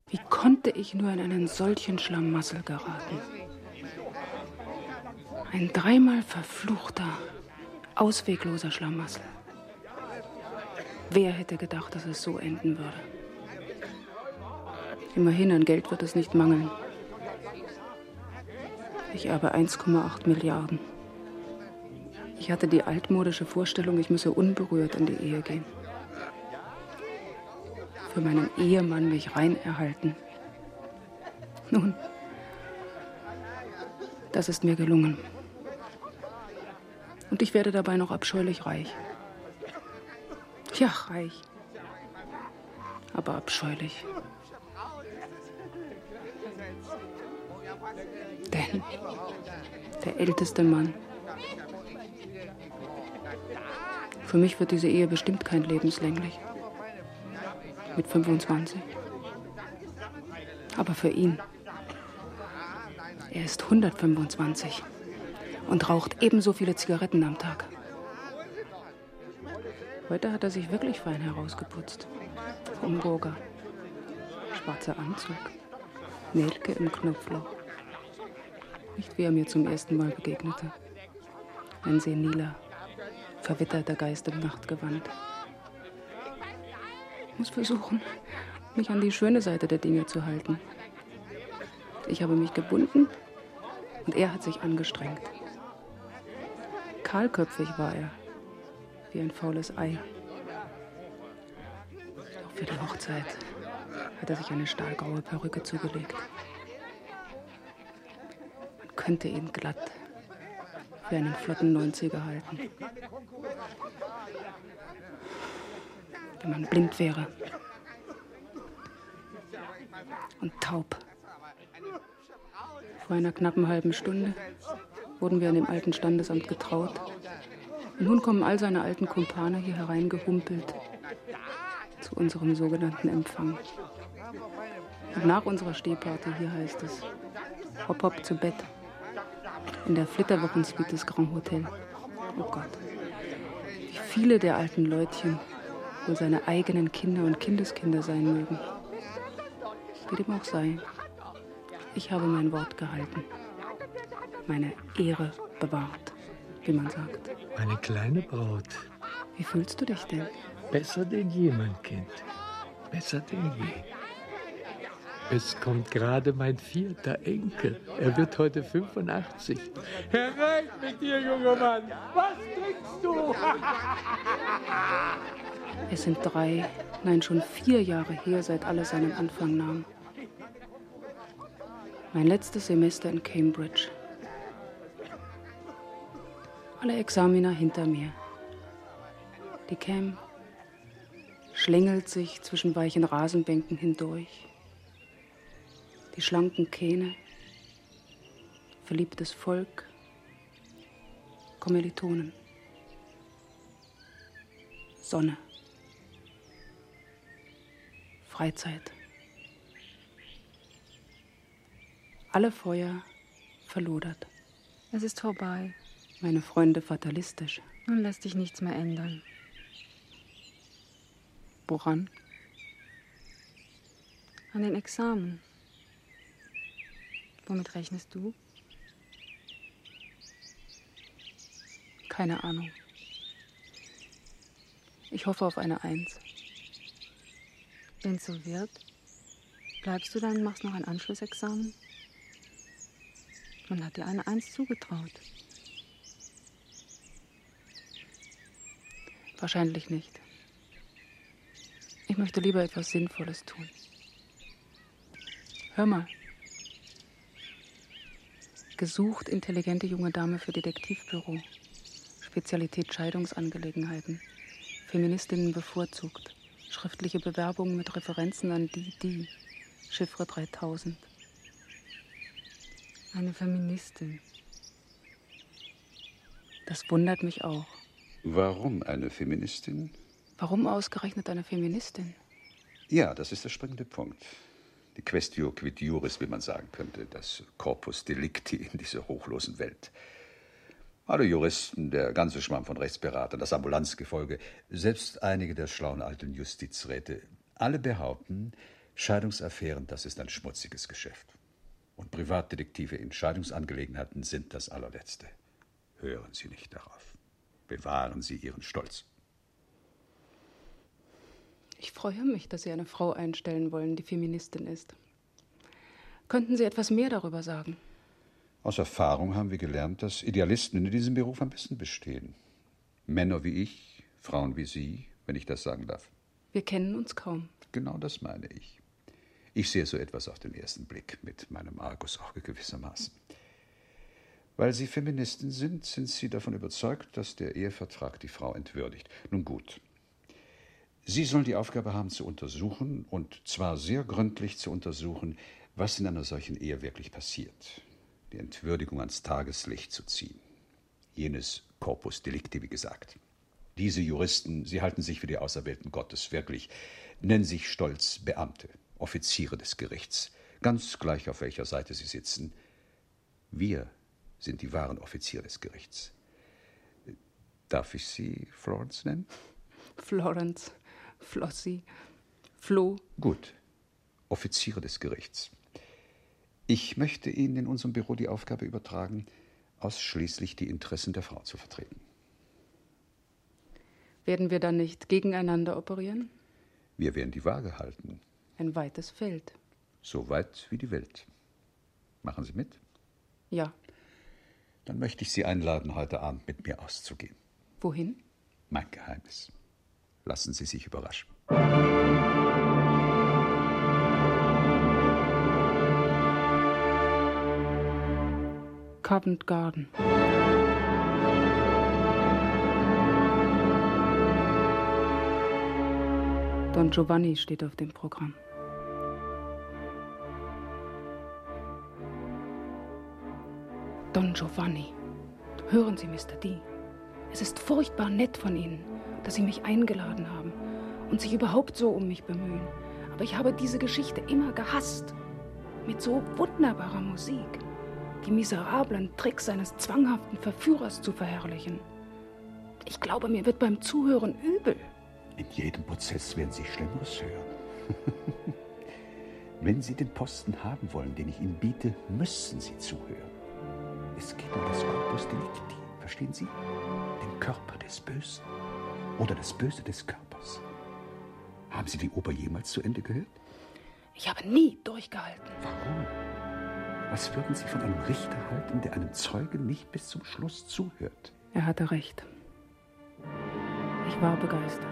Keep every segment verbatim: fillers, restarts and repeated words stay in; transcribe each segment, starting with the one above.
Wie konnte ich nur in einen solchen Schlamassel geraten? Ein dreimal verfluchter, auswegloser Schlamassel. Wer hätte gedacht, dass es so enden würde? Immerhin, an Geld wird es nicht mangeln. Ich erbe eins Komma acht Milliarden. Ich hatte die altmodische Vorstellung, ich müsse unberührt in die Ehe gehen. Für meinen Ehemann mich rein erhalten. Nun, das ist mir gelungen. Und ich werde dabei noch abscheulich reich. Ja, reich. Aber abscheulich. Denn der älteste Mann. Für mich wird diese Ehe bestimmt kein lebenslänglich. Mit fünfundzwanzig. Aber für ihn. Er ist hundertfünfundzwanzig und raucht ebenso viele Zigaretten am Tag. Heute hat er sich wirklich fein herausgeputzt. Homburger, schwarzer Anzug, Nelke im Knopfloch. Nicht wie er mir zum ersten Mal begegnete. Ein seniler, verwitterter Geist im Nachtgewand. Ich muss versuchen, mich an die schöne Seite der Dinge zu halten. Ich habe mich gebunden und er hat sich angestrengt. Kahlköpfig war er, wie ein faules Ei. Auch für die Hochzeit hat er sich eine stahlgraue Perücke zugelegt. Man könnte ihn glatt für einen flotten Neunziger halten. Wenn man blind wäre und taub. Vor einer knappen halben Stunde wurden wir an dem alten Standesamt getraut. Und nun kommen all seine alten Kumpane hier hereingehumpelt zu unserem sogenannten Empfang. Und nach unserer Stehparty hier heißt es, hopp hopp zu Bett. In der Flitterwochensuite des Grand Hotel. Oh Gott, wie viele der alten Leutchen wohl seine eigenen Kinder und Kindeskinder sein mögen. Wie dem auch sei, ich habe mein Wort gehalten. Meine Ehre bewahrt, wie man sagt. Meine kleine Braut. Wie fühlst du dich denn? Besser denn je, mein Kind. Besser denn je. Es kommt gerade mein vierter Enkel. Er wird heute fünfundachtzig. Herein mit dir, junger Mann. Was trinkst du? Es sind drei, nein schon vier Jahre her, seit alles seinen Anfang nahm. Mein letztes Semester in Cambridge. Alle Examina hinter mir. Die Cam schlängelt sich zwischen weichen Rasenbänken hindurch. Die schlanken Kähne, verliebtes Volk, Kommilitonen. Sonne. Freizeit. Alle Feuer verlodert. Es ist vorbei. Meine Freunde fatalistisch. Nun lässt sich nichts mehr ändern. Woran? An den Examen. Womit rechnest du? Keine Ahnung. Ich hoffe auf eine Eins. Wenn es so wird, bleibst du dann und machst noch ein Anschlussexamen? Man hat dir eine Eins zugetraut. Wahrscheinlich nicht. Ich möchte lieber etwas Sinnvolles tun. Hör mal. Gesucht intelligente junge Dame für Detektivbüro. Spezialität Scheidungsangelegenheiten. Feministinnen bevorzugt. Schriftliche Bewerbungen mit Referenzen an die, die. Chiffre dreitausend. Eine Feministin. Das wundert mich auch. Warum eine Feministin? Warum ausgerechnet eine Feministin? Ja, das ist der springende Punkt. Die Quaestio quid juris, wie man sagen könnte, das Corpus Delicti in dieser hochlosen Welt. Alle Juristen, der ganze Schwamm von Rechtsberatern, das Ambulanzgefolge, selbst einige der schlauen alten Justizräte, alle behaupten, Scheidungsaffären, das ist ein schmutziges Geschäft. Und Privatdetektive in Scheidungsangelegenheiten sind das allerletzte. Hören Sie nicht darauf. Bewahren Sie Ihren Stolz. Ich freue mich, dass Sie eine Frau einstellen wollen, die Feministin ist. Könnten Sie etwas mehr darüber sagen? Aus Erfahrung haben wir gelernt, dass Idealisten in diesem Beruf am besten bestehen. Männer wie ich, Frauen wie Sie, wenn ich das sagen darf. Wir kennen uns kaum. Genau das meine ich. Ich sehe so etwas auf den ersten Blick, mit meinem Argusauge gewissermaßen. Weil Sie Feministin sind, sind Sie davon überzeugt, dass der Ehevertrag die Frau entwürdigt. Nun gut. Sie sollen die Aufgabe haben, zu untersuchen, und zwar sehr gründlich zu untersuchen, was in einer solchen Ehe wirklich passiert. Die Entwürdigung ans Tageslicht zu ziehen. Jenes Corpus Delicti, wie gesagt. Diese Juristen, sie halten sich für die Auserwählten Gottes, wirklich, nennen sich stolz Beamte, Offiziere des Gerichts, ganz gleich auf welcher Seite sie sitzen. Wir sind die wahren Offiziere des Gerichts. Darf ich Sie Florence nennen? Florence, Flossie, Flo. Gut, Offiziere des Gerichts. Ich möchte Ihnen in unserem Büro die Aufgabe übertragen, ausschließlich die Interessen der Frau zu vertreten. Werden wir dann nicht gegeneinander operieren? Wir werden die Waage halten. Ein weites Feld. So weit wie die Welt. Machen Sie mit? Ja. Dann möchte ich Sie einladen, heute Abend mit mir auszugehen. Wohin? Mein Geheimnis. Lassen Sie sich überraschen. Covent Garden. Don Giovanni steht auf dem Programm. Don Giovanni. Hören Sie, Mister D. Es ist furchtbar nett von Ihnen, dass Sie mich eingeladen haben und sich überhaupt so um mich bemühen. Aber ich habe diese Geschichte immer gehasst. Mit so wunderbarer Musik. Die miserablen Tricks eines zwanghaften Verführers zu verherrlichen. Ich glaube, mir wird beim Zuhören übel. In jedem Prozess werden Sie Schlimmeres hören. Wenn Sie den Posten haben wollen, den ich Ihnen biete, müssen Sie zuhören. Es geht um das Corpus Delicti, verstehen Sie? Den Körper des Bösen oder das Böse des Körpers. Haben Sie die Oper jemals zu Ende gehört? Ich habe nie durchgehalten. Warum? Was würden Sie von einem Richter halten, der einem Zeugen nicht bis zum Schluss zuhört? Er hatte recht. Ich war begeistert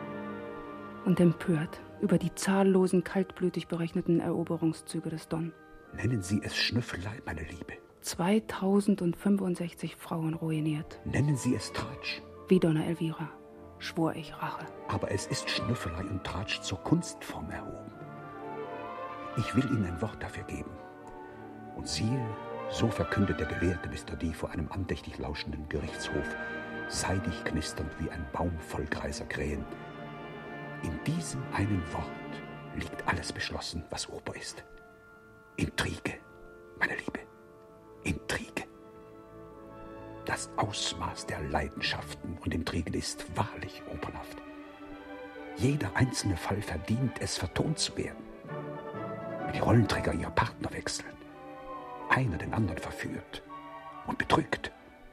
und empört über die zahllosen, kaltblütig berechneten Eroberungszüge des Don. Nennen Sie es Schnüffelei, meine Liebe. zweitausendfünfundsechzig Frauen ruiniert. Nennen Sie es Tratsch. Wie Donna Elvira schwor ich Rache. Aber es ist Schnüffelei und Tratsch zur Kunstform erhoben. Ich will Ihnen ein Wort dafür geben. Und siehe, so verkündet der gelehrte Mister D vor einem andächtig lauschenden Gerichtshof, seidig knisternd wie ein Baum voll greiser Krähen. In diesem einen Wort liegt alles beschlossen, was Oper ist. Intrige, meine Liebe, Intrige. Das Ausmaß der Leidenschaften und Intrigen ist wahrlich opernhaft. Jeder einzelne Fall verdient es, vertont zu werden. Wenn die Rollenträger ihre Partner wechseln, einer den anderen verführt und betrügt.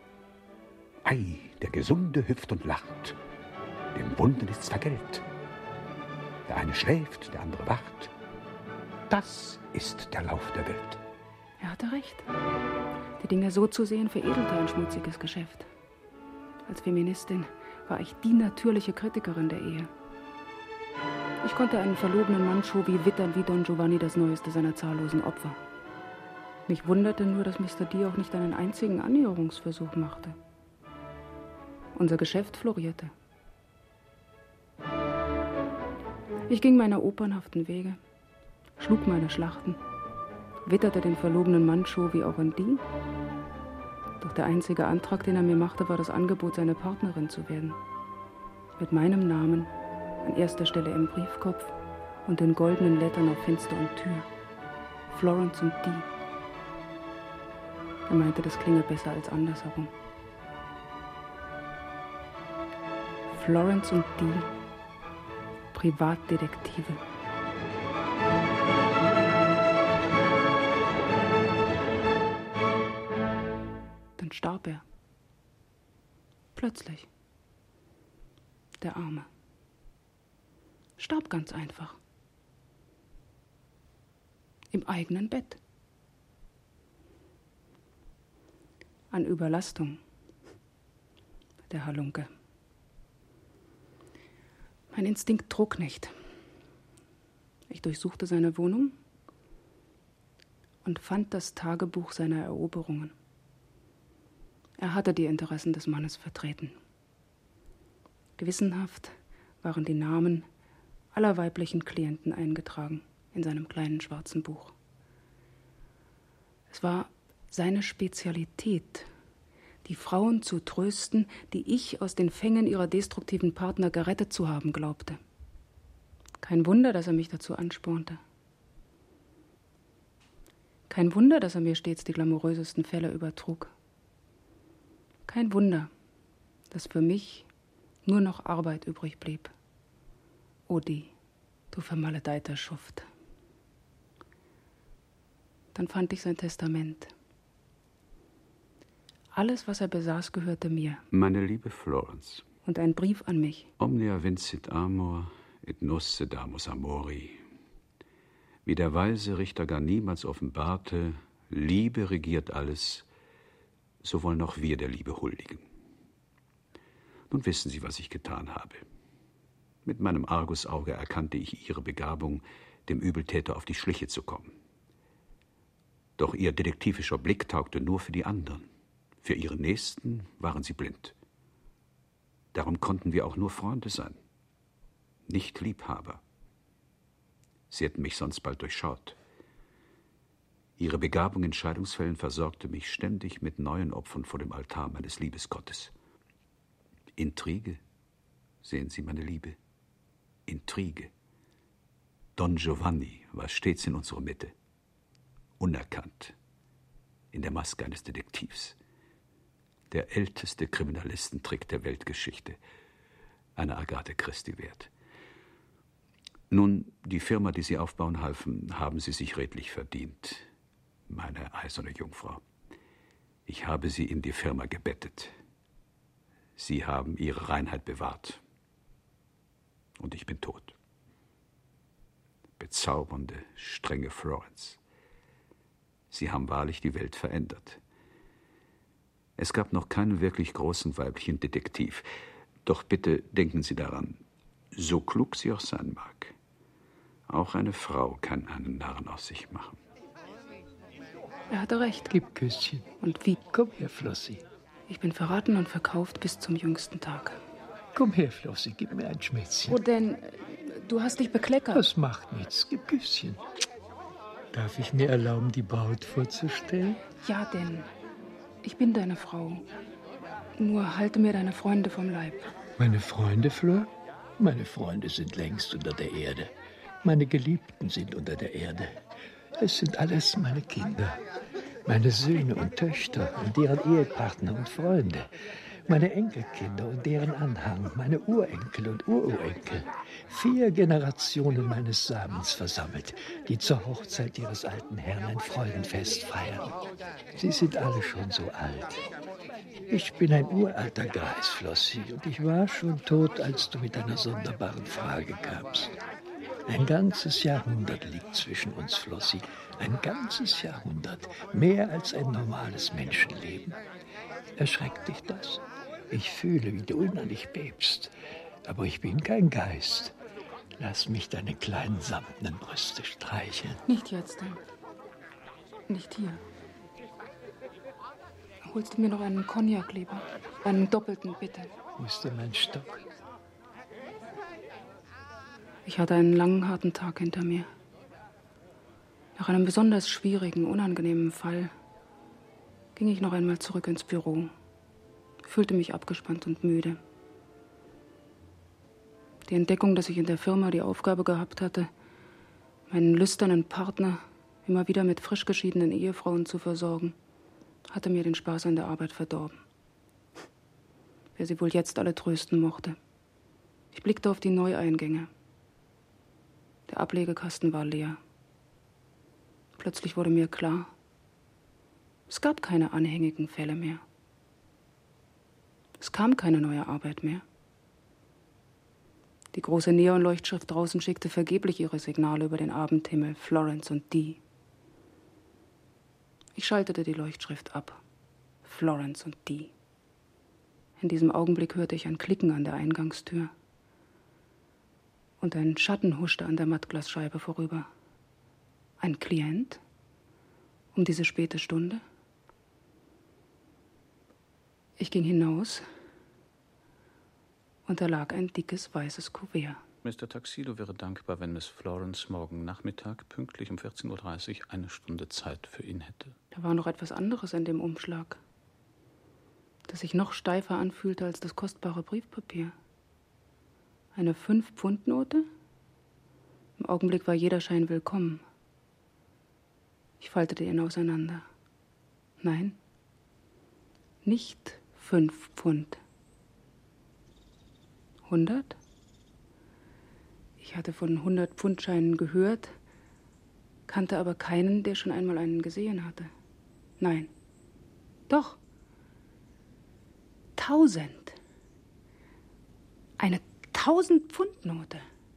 Ei, der Gesunde hüpft und lacht, dem Wunden ist's vergällt. Der eine schläft, der andere wacht. Das ist der Lauf der Welt. Er hatte recht. Die Dinge so zu sehen, veredelte ein schmutziges Geschäft. Als Feministin war ich die natürliche Kritikerin der Ehe. Ich konnte einen verlobenen Mann Chauvi wittern wie Don Giovanni das neueste seiner zahllosen Opfer. Mich wunderte nur, dass Mister D auch nicht einen einzigen Annäherungsversuch machte. Unser Geschäft florierte. Ich ging meine opernhaften Wege, schlug meine Schlachten, witterte den verlobenen Mann Chauvi auch in die. Doch der einzige Antrag, den er mir machte, war das Angebot, seine Partnerin zu werden. Mit meinem Namen an erster Stelle im Briefkopf und den goldenen Lettern auf Fenster und Tür. Florence und D. Er meinte, das klinge besser als andersherum. Florence und D. Privatdetektive. starb er. Plötzlich. Der Arme. Starb ganz einfach. Im eigenen Bett. An Überlastung. Der Halunke. Mein Instinkt trug nicht. Ich durchsuchte seine Wohnung und fand das Tagebuch seiner Eroberungen. Er hatte die Interessen des Mannes vertreten. Gewissenhaft waren die Namen aller weiblichen Klienten eingetragen in seinem kleinen schwarzen Buch. Es war seine Spezialität, die Frauen zu trösten, die ich aus den Fängen ihrer destruktiven Partner gerettet zu haben glaubte. Kein Wunder, dass er mich dazu anspornte. Kein Wunder, dass er mir stets die glamourösesten Fälle übertrug. Kein Wunder, dass für mich nur noch Arbeit übrig blieb. Odi, du vermaledeiter Schuft. Dann fand ich sein Testament. Alles, was er besaß, gehörte mir. Meine liebe Florence. Und ein Brief an mich. Omnia vincit amor, et nos sedamus amori. Wie der weise Richter gar niemals offenbarte, Liebe regiert alles, so wollen auch wir der Liebe huldigen. Nun wissen Sie, was ich getan habe. Mit meinem Argusauge erkannte ich Ihre Begabung, dem Übeltäter auf die Schliche zu kommen. Doch Ihr detektivischer Blick taugte nur für die anderen. Für Ihren Nächsten waren Sie blind. Darum konnten wir auch nur Freunde sein, nicht Liebhaber. Sie hätten mich sonst bald durchschaut. Ihre Begabung in Scheidungsfällen versorgte mich ständig mit neuen Opfern vor dem Altar meines Liebesgottes. Intrige, sehen Sie, meine Liebe, Intrige. Don Giovanni war stets in unserer Mitte, unerkannt, in der Maske eines Detektivs. Der älteste Kriminalistentrick der Weltgeschichte, eine Agathe Christie wert. Nun, die Firma, die Sie aufbauen halfen, haben Sie sich redlich verdient, meine eiserne Jungfrau. Ich habe Sie in die Firma gebettet. Sie haben Ihre Reinheit bewahrt. Und ich bin tot. Bezaubernde, strenge Florence. Sie haben wahrlich die Welt verändert. Es gab noch keinen wirklich großen weiblichen Detektiv. Doch bitte denken Sie daran, so klug sie auch sein mag, auch eine Frau kann einen Narren aus sich machen. Er hatte recht. Gib Küsschen. Und wie? Komm her, Flossi. Ich bin verraten und verkauft bis zum jüngsten Tag. Komm her, Flossi, gib mir ein Schmätzchen. Wo denn? Du hast dich bekleckert. Das macht nichts, gib Küsschen. Darf ich mir erlauben, die Braut vorzustellen? Ja, denn ich bin deine Frau. Nur halte mir deine Freunde vom Leib. Meine Freunde, Flor? Meine Freunde sind längst unter der Erde. Meine Geliebten sind unter der Erde. Es sind alles meine Kinder. Meine Söhne und Töchter und deren Ehepartner und Freunde. Meine Enkelkinder und deren Anhang. Meine Urenkel und Ururenkel. Vier Generationen meines Samens versammelt, die zur Hochzeit ihres alten Herrn ein Freudenfest feiern. Sie sind alle schon so alt. Ich bin ein uralter Greis, Flossi, und ich war schon tot, als du mit deiner sonderbaren Frage kamst. Ein ganzes Jahrhundert liegt zwischen uns, Flossi. Ein ganzes Jahrhundert. Mehr als ein normales Menschenleben. Erschreckt dich das? Ich fühle, wie du innerlich bebst. Aber ich bin kein Geist. Lass mich deine kleinen samtenen Brüste streicheln. Nicht jetzt, denn. Nicht hier. Holst du mir noch einen Cognac, lieber? Einen doppelten, bitte. Wo ist denn mein Stock? Ich hatte einen langen, harten Tag hinter mir. Nach einem besonders schwierigen, unangenehmen Fall ging ich noch einmal zurück ins Büro, fühlte mich abgespannt und müde. Die Entdeckung, dass ich in der Firma die Aufgabe gehabt hatte, meinen lüsternen Partner immer wieder mit frisch geschiedenen Ehefrauen zu versorgen, hatte mir den Spaß an der Arbeit verdorben. Wer sie wohl jetzt alle trösten mochte. Ich blickte auf die Neueingänge. Der Ablegekasten war leer. Plötzlich wurde mir klar, es gab keine anhängigen Fälle mehr. Es kam keine neue Arbeit mehr. Die große Neonleuchtschrift draußen schickte vergeblich ihre Signale über den Abendhimmel, Florence und Dee. Ich schaltete die Leuchtschrift ab. Florence und Dee. In diesem Augenblick hörte ich ein Klicken an der Eingangstür. Und ein Schatten huschte an der Mattglasscheibe vorüber. Ein Klient? Um diese späte Stunde? Ich ging hinaus und da lag ein dickes, weißes Kuvert. Mister Tuxedo wäre dankbar, wenn Miss Florence morgen Nachmittag pünktlich um vierzehn Uhr dreißig eine Stunde Zeit für ihn hätte. Da war noch etwas anderes in dem Umschlag, das sich noch steifer anfühlte als das kostbare Briefpapier. Eine Fünf-Pfund-Note? Im Augenblick war jeder Schein willkommen. Ich faltete ihn auseinander. Nein, nicht fünf Pfund. Hundert? Ich hatte von hundert-Pfund-Scheinen gehört, kannte aber keinen, der schon einmal einen gesehen hatte. Nein. Doch. Tausend. Eine Tausend-Pfund-Note.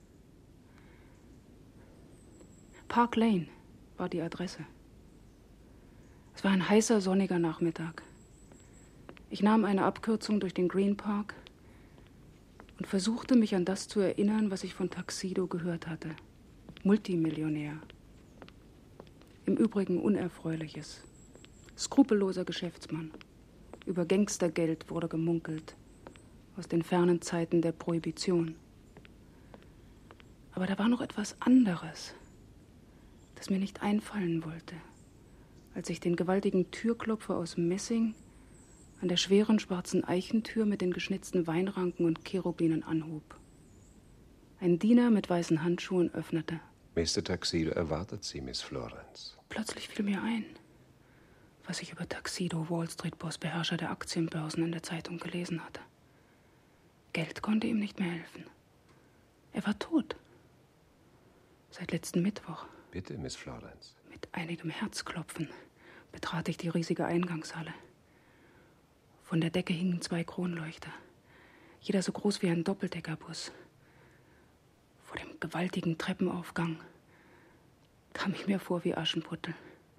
Park Lane war die Adresse. Es war ein heißer, sonniger Nachmittag. Ich nahm eine Abkürzung durch den Green Park und versuchte, mich an das zu erinnern, was ich von Tuxedo gehört hatte. Multimillionär. Im Übrigen Unerfreuliches. Skrupelloser Geschäftsmann. Über Gangstergeld wurde gemunkelt. Aus den fernen Zeiten der Prohibition. Aber da war noch etwas anderes, das mir nicht einfallen wollte, als ich den gewaltigen Türklopfer aus Messing an der schweren schwarzen Eichentür mit den geschnitzten Weinranken und Cherubinen anhob. Ein Diener mit weißen Handschuhen öffnete. Mister Tuxedo erwartet Sie, Miss Florence. Plötzlich fiel mir ein, was ich über Tuxedo, Wall Street Boss, Beherrscher der Aktienbörsen, in der Zeitung gelesen hatte. Geld konnte ihm nicht mehr helfen. Er war tot. Seit letzten Mittwoch. Bitte, Miss Florence. Mit einigem Herzklopfen betrat ich die riesige Eingangshalle. Von der Decke hingen zwei Kronleuchter, jeder so groß wie ein Doppeldeckerbus. Vor dem gewaltigen Treppenaufgang kam ich mir vor wie Aschenputtel.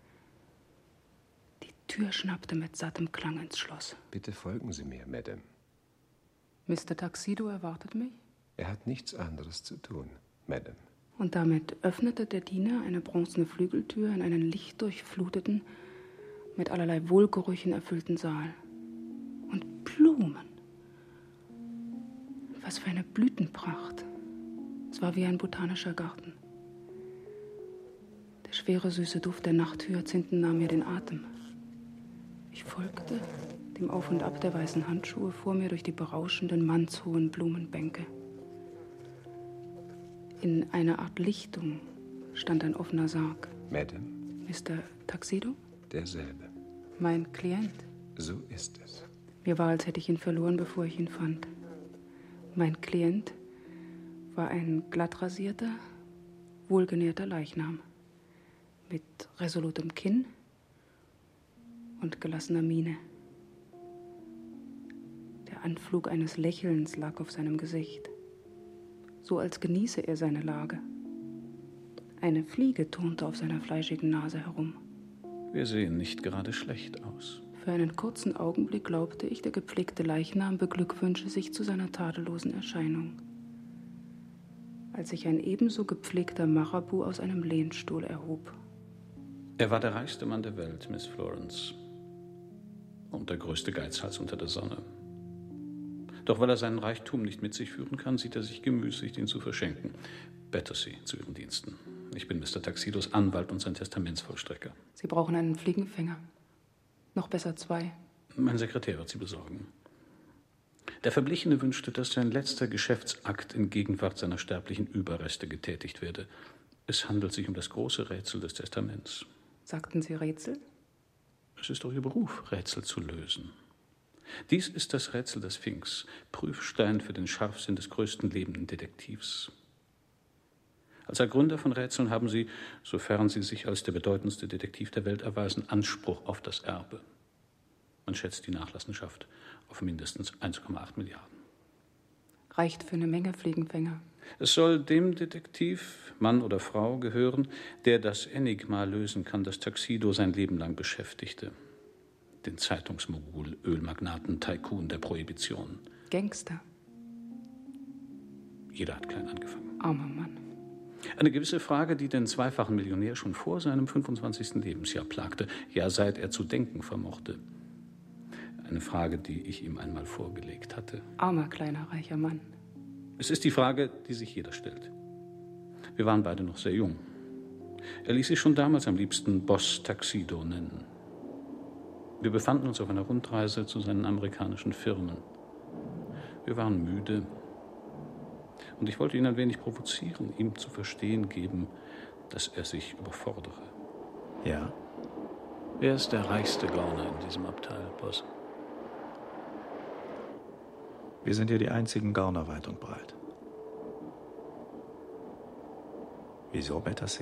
Die Tür schnappte mit sattem Klang ins Schloss. Bitte folgen Sie mir, Madame. Mister Tuxedo erwartet mich? Er hat nichts anderes zu tun, Madame. Und damit öffnete der Diener eine bronzene Flügeltür in einen lichtdurchfluteten, mit allerlei Wohlgerüchen erfüllten Saal. Und Blumen. Was für eine Blütenpracht. Es war wie ein botanischer Garten. Der schwere, süße Duft der Nachthyazinthen nahm mir den Atem. Ich folgte dem Auf und Ab der weißen Handschuhe vor mir durch die berauschenden, mannshohen Blumenbänke. In einer Art Lichtung stand ein offener Sarg. Madame? Mister Tuxedo? Derselbe. Mein Klient? So ist es. Mir war, als hätte ich ihn verloren, bevor ich ihn fand. Mein Klient war ein glattrasierter, wohlgenährter Leichnam mit resolutem Kinn und gelassener Miene. Der Anflug eines Lächelns lag auf seinem Gesicht, so als genieße er seine Lage. Eine Fliege turnte auf seiner fleischigen Nase herum. Wir sehen nicht gerade schlecht aus. Für einen kurzen Augenblick glaubte ich, der gepflegte Leichnam beglückwünsche sich zu seiner tadellosen Erscheinung. Als sich ein ebenso gepflegter Marabu aus einem Lehnstuhl erhob. Er war der reichste Mann der Welt, Miss Florence. Und der größte Geizhals unter der Sonne. Doch weil er seinen Reichtum nicht mit sich führen kann, sieht er sich gemüßigt, ihn zu verschenken. Battersea zu Ihren Diensten. Ich bin Mister Tuxedos Anwalt und sein Testamentsvollstrecker. Sie brauchen einen Fliegenfänger. Noch besser zwei. Mein Sekretär wird sie besorgen. Der Verblichene wünschte, dass sein letzter Geschäftsakt in Gegenwart seiner sterblichen Überreste getätigt werde. Es handelt sich um das große Rätsel des Testaments. Sagten Sie Rätsel? Es ist doch Ihr Beruf, Rätsel zu lösen. Dies ist das Rätsel des Sphinx, Prüfstein für den Scharfsinn des größten lebenden Detektivs. Als Ergründer von Rätseln haben Sie, sofern Sie sich als der bedeutendste Detektiv der Welt erweisen, Anspruch auf das Erbe. Man schätzt die Nachlassenschaft auf mindestens eins Komma acht Milliarden. Reicht für eine Menge Fliegenfänger. Es soll dem Detektiv, Mann oder Frau, gehören, der das Enigma lösen kann, das Tuxedo sein Leben lang beschäftigte. Den Zeitungsmogul, Ölmagnaten, Tycoon der Prohibition. Gangster. Jeder hat klein angefangen. Armer Mann. Eine gewisse Frage, die den zweifachen Millionär schon vor seinem fünfundzwanzigsten Lebensjahr plagte, ja seit er zu denken vermochte. Eine Frage, die ich ihm einmal vorgelegt hatte. Armer, kleiner, reicher Mann. Es ist die Frage, die sich jeder stellt. Wir waren beide noch sehr jung. Er ließ sich schon damals am liebsten Boss Tuxedo nennen. Wir befanden uns auf einer Rundreise zu seinen amerikanischen Firmen. Wir waren müde. Und ich wollte ihn ein wenig provozieren, ihm zu verstehen geben, dass er sich überfordere. Ja? Wer ist der reichste Gauner in diesem Abteil, Boss? Wir sind hier die einzigen Gauner weit und breit. Wieso Battersea?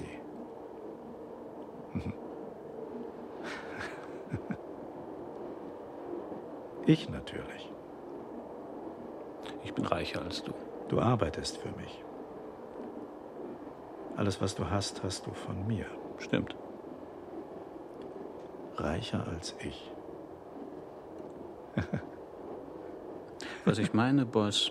Ich natürlich. Ich bin reicher als du. Du arbeitest für mich. Alles, was du hast, hast du von mir. Stimmt. Reicher als ich. Was ich meine, Boss,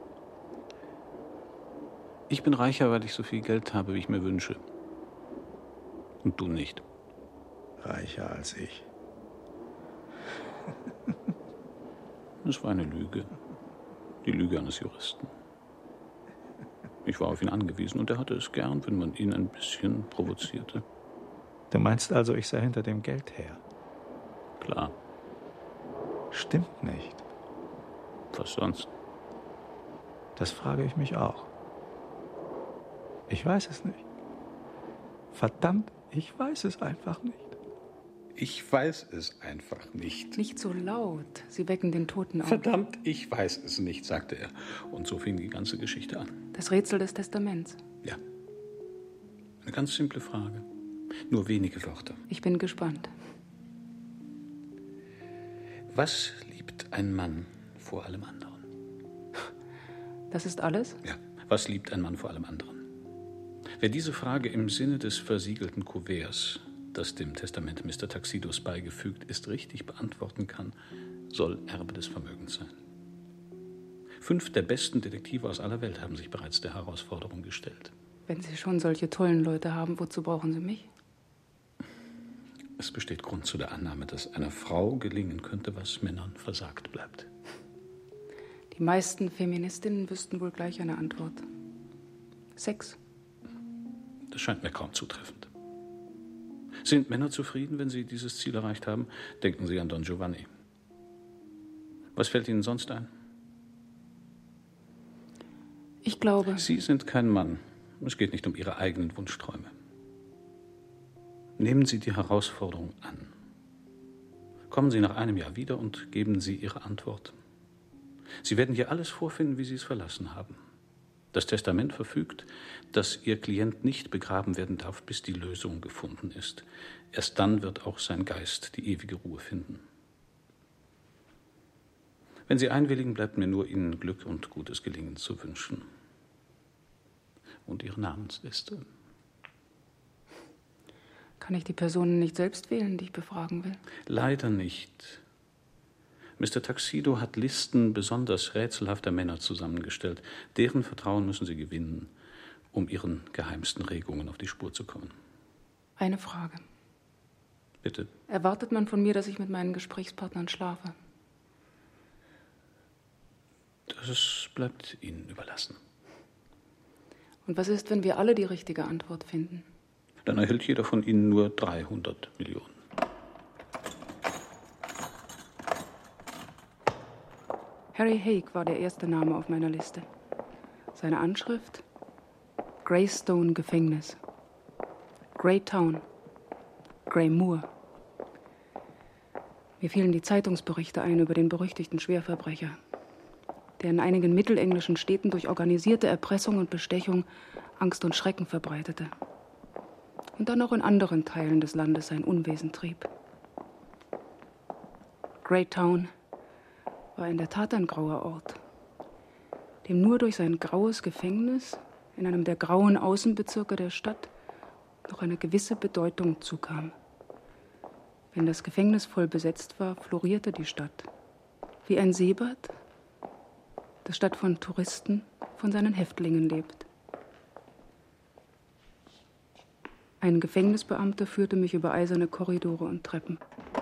ich bin reicher, weil ich so viel Geld habe, wie ich mir wünsche. Und du nicht. Reicher als ich. Das war eine Lüge. Die Lüge eines Juristen. Ich war auf ihn angewiesen und er hatte es gern, wenn man ihn ein bisschen provozierte. Du meinst also, ich sei hinter dem Geld her? Klar. Stimmt nicht. Was sonst? Das frage ich mich auch. Ich weiß es nicht. Verdammt, ich weiß es einfach nicht. Ich weiß es einfach nicht. Nicht so laut. Sie wecken den Toten auf. Verdammt, ich weiß es nicht, sagte er. Und so fing die ganze Geschichte an. Das Rätsel des Testaments. Ja. Eine ganz simple Frage. Nur wenige Wörter. Ich bin gespannt. Was liebt ein Mann vor allem anderen? Das ist alles? Ja. Was liebt ein Mann vor allem anderen? Wer diese Frage im Sinne des versiegelten Kuverts, das dem Testament Mister Tuxedos beigefügt ist, richtig beantworten kann, soll Erbe des Vermögens sein. Fünf der besten Detektive aus aller Welt haben sich bereits der Herausforderung gestellt. Wenn Sie schon solche tollen Leute haben, wozu brauchen Sie mich? Es besteht Grund zu der Annahme, dass einer Frau gelingen könnte, was Männern versagt bleibt. Die meisten Feministinnen wüssten wohl gleich eine Antwort. Sex. Das scheint mir kaum zutreffend. Sind Männer zufrieden, wenn sie dieses Ziel erreicht haben? Denken Sie an Don Giovanni. Was fällt Ihnen sonst ein? Ich glaube... Sie sind kein Mann. Es geht nicht um Ihre eigenen Wunschträume. Nehmen Sie die Herausforderung an. Kommen Sie nach einem Jahr wieder und geben Sie Ihre Antwort. Sie werden hier alles vorfinden, wie Sie es verlassen haben. Das Testament verfügt, dass Ihr Klient nicht begraben werden darf, bis die Lösung gefunden ist. Erst dann wird auch sein Geist die ewige Ruhe finden. Wenn Sie einwilligen, bleibt mir nur, Ihnen Glück und gutes Gelingen zu wünschen. Und Ihre Namensliste. Kann ich die Personen nicht selbst wählen, die ich befragen will? Leider nicht. Mister Tuxedo hat Listen besonders rätselhafter Männer zusammengestellt. Deren Vertrauen müssen Sie gewinnen, um Ihren geheimsten Regungen auf die Spur zu kommen. Eine Frage. Bitte. Erwartet man von mir, dass ich mit meinen Gesprächspartnern schlafe? Das bleibt Ihnen überlassen. Und was ist, wenn wir alle die richtige Antwort finden? Dann erhält jeder von Ihnen nur dreihundert Millionen. Harry Haig war der erste Name auf meiner Liste. Seine Anschrift? Greystone Gefängnis. Greytown. Grey Moor. Mir fielen die Zeitungsberichte ein über den berüchtigten Schwerverbrecher, der in einigen mittelenglischen Städten durch organisierte Erpressung und Bestechung Angst und Schrecken verbreitete. Und dann auch in anderen Teilen des Landes sein Unwesen trieb. Greytown war in der Tat ein grauer Ort, dem nur durch sein graues Gefängnis in einem der grauen Außenbezirke der Stadt noch eine gewisse Bedeutung zukam. Wenn das Gefängnis voll besetzt war, florierte die Stadt. Wie ein Seebad, das statt von Touristen von seinen Häftlingen lebt. Ein Gefängnisbeamter führte mich über eiserne Korridore und Treppen.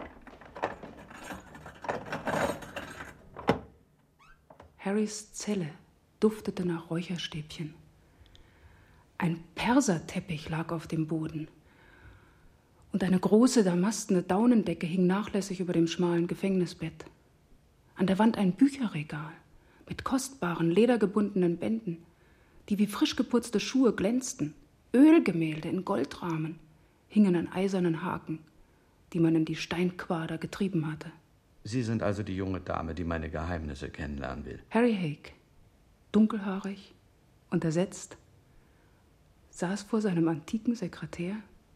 Harrys Zelle duftete nach Räucherstäbchen. Ein Perserteppich lag auf dem Boden. Und eine große damastene Daunendecke hing nachlässig über dem schmalen Gefängnisbett. An der Wand ein Bücherregal mit kostbaren, ledergebundenen Bänden, die wie frisch geputzte Schuhe glänzten. Ölgemälde in Goldrahmen hingen an eisernen Haken, die man in die Steinquader getrieben hatte. Sie sind also die junge Dame, die meine Geheimnisse kennenlernen will. Harry Hake, dunkelhaarig, untersetzt, saß vor seinem antiken Sekretär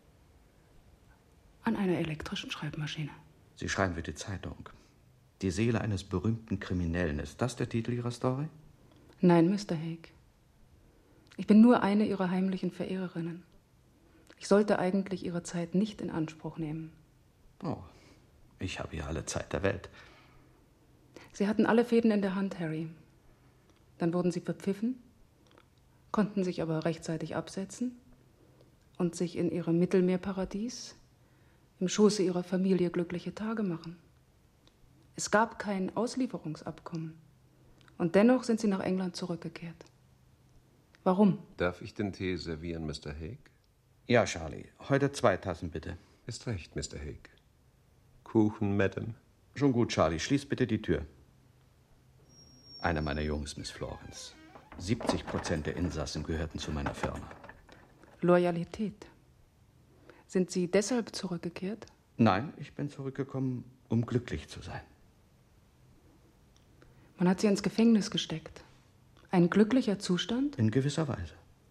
an einer elektrischen Schreibmaschine. Sie schreiben für die Zeitung. Die Seele eines berühmten Kriminellen. Ist das der Titel Ihrer Story? Nein, Mister Hake. Ich bin nur eine Ihrer heimlichen Verehrerinnen. Ich sollte eigentlich Ihre Zeit nicht in Anspruch nehmen. Oh, ich habe ja alle Zeit der Welt. Sie hatten alle Fäden in der Hand, Harry. Dann wurden Sie verpfiffen, konnten sich aber rechtzeitig absetzen und sich in Ihrem Mittelmeerparadies im Schoße Ihrer Familie glückliche Tage machen. Es gab kein Auslieferungsabkommen. Und dennoch sind Sie nach England zurückgekehrt. Warum? Darf ich den Tee servieren, Mister Hake? Ja, Charlie. Heute zwei Tassen, bitte. Ist recht, Mister Hake. Kuchen, Madame? Schon gut, Charlie. Schließ bitte die Tür. Einer meiner Jungs, Miss Florence. siebzig Prozent der Insassen gehörten zu meiner Firma. Loyalität. Sind Sie deshalb zurückgekehrt? Nein, ich bin zurückgekommen, um glücklich zu sein. Man hat Sie ins Gefängnis gesteckt. Ein glücklicher Zustand? In gewisser Weise.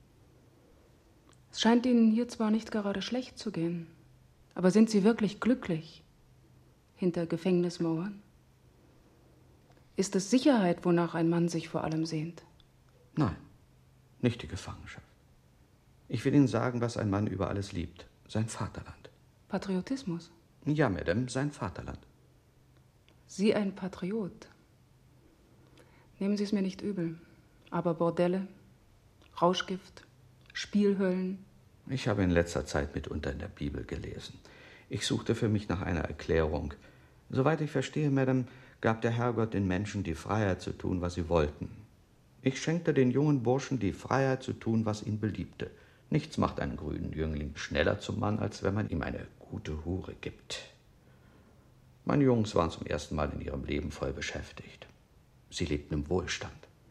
Es scheint Ihnen hier zwar nicht gerade schlecht zu gehen, aber sind Sie wirklich glücklich hinter Gefängnismauern? Ist es Sicherheit, wonach ein Mann sich vor allem sehnt? Nein, nicht die Gefangenschaft. Ich will Ihnen sagen, was ein Mann über alles liebt. Sein Vaterland. Patriotismus? Ja, Madame, sein Vaterland. Sie ein Patriot? Nehmen Sie es mir nicht übel. Aber Bordelle, Rauschgift, Spielhöllen. Ich habe in letzter Zeit mitunter in der Bibel gelesen. Ich suchte für mich nach einer Erklärung. Soweit ich verstehe, Madame, gab der Herrgott den Menschen die Freiheit zu tun, was sie wollten. Ich schenkte den jungen Burschen die Freiheit zu tun, was ihn beliebte. Nichts macht einen grünen Jüngling schneller zum Mann, als wenn man ihm eine gute Hure gibt. Meine Jungs waren zum ersten Mal in ihrem Leben voll beschäftigt. Sie lebten im Wohlstand.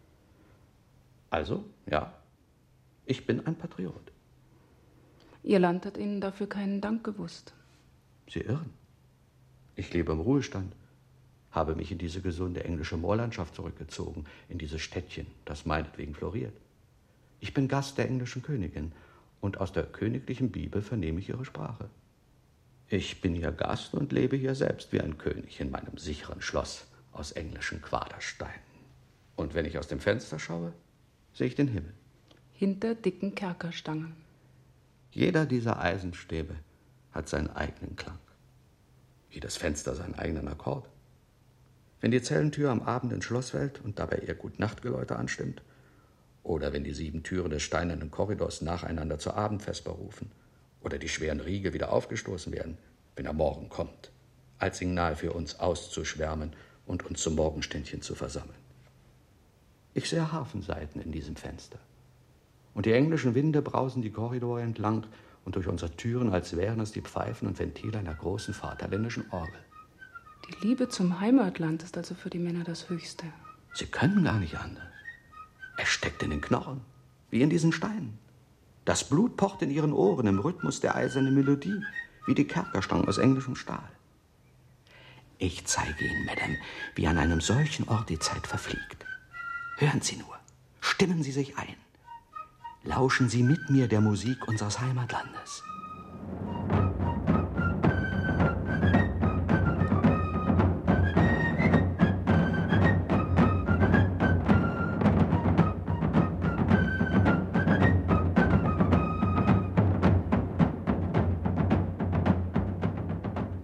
Also, ja, ich bin ein Patriot. Ihr Land hat Ihnen dafür keinen Dank gewusst. Sie irren. Ich lebe im Ruhestand, habe mich in diese gesunde englische Moorlandschaft zurückgezogen, in dieses Städtchen, das meinetwegen floriert. Ich bin Gast der englischen Königin und aus der königlichen Bibel vernehme ich ihre Sprache. Ich bin ihr Gast und lebe hier selbst wie ein König in meinem sicheren Schloss aus englischen Quadersteinen. Und wenn ich aus dem Fenster schaue, sehe ich den Himmel. Hinter dicken Kerkerstangen. Jeder dieser Eisenstäbe hat seinen eigenen Klang. Jedes Fenster seinen eigenen Akkord. Wenn die Zellentür am Abend ins Schloss fällt und dabei ihr Gutnachtgeläute anstimmt, oder wenn die sieben Türen des steinernen Korridors nacheinander zur Abendvesper rufen, oder die schweren Riegel wieder aufgestoßen werden, wenn der Morgen kommt, als Signal für uns auszuschwärmen und uns zum Morgenständchen zu versammeln. Ich sehe Hafenseiten in diesem Fenster. Und die englischen Winde brausen die Korridore entlang und durch unsere Türen, als wären es die Pfeifen und Ventile einer großen vaterländischen Orgel. Die Liebe zum Heimatland ist also für die Männer das Höchste. Sie können gar nicht anders. Es steckt in den Knochen, wie in diesen Steinen. Das Blut pocht in ihren Ohren im Rhythmus der eisernen Melodie, wie die Kerkerstangen aus englischem Stahl. Ich zeige Ihnen, Madame, wie an einem solchen Ort die Zeit verfliegt. Hören Sie nur, stimmen Sie sich ein. Lauschen Sie mit mir der Musik unseres Heimatlandes.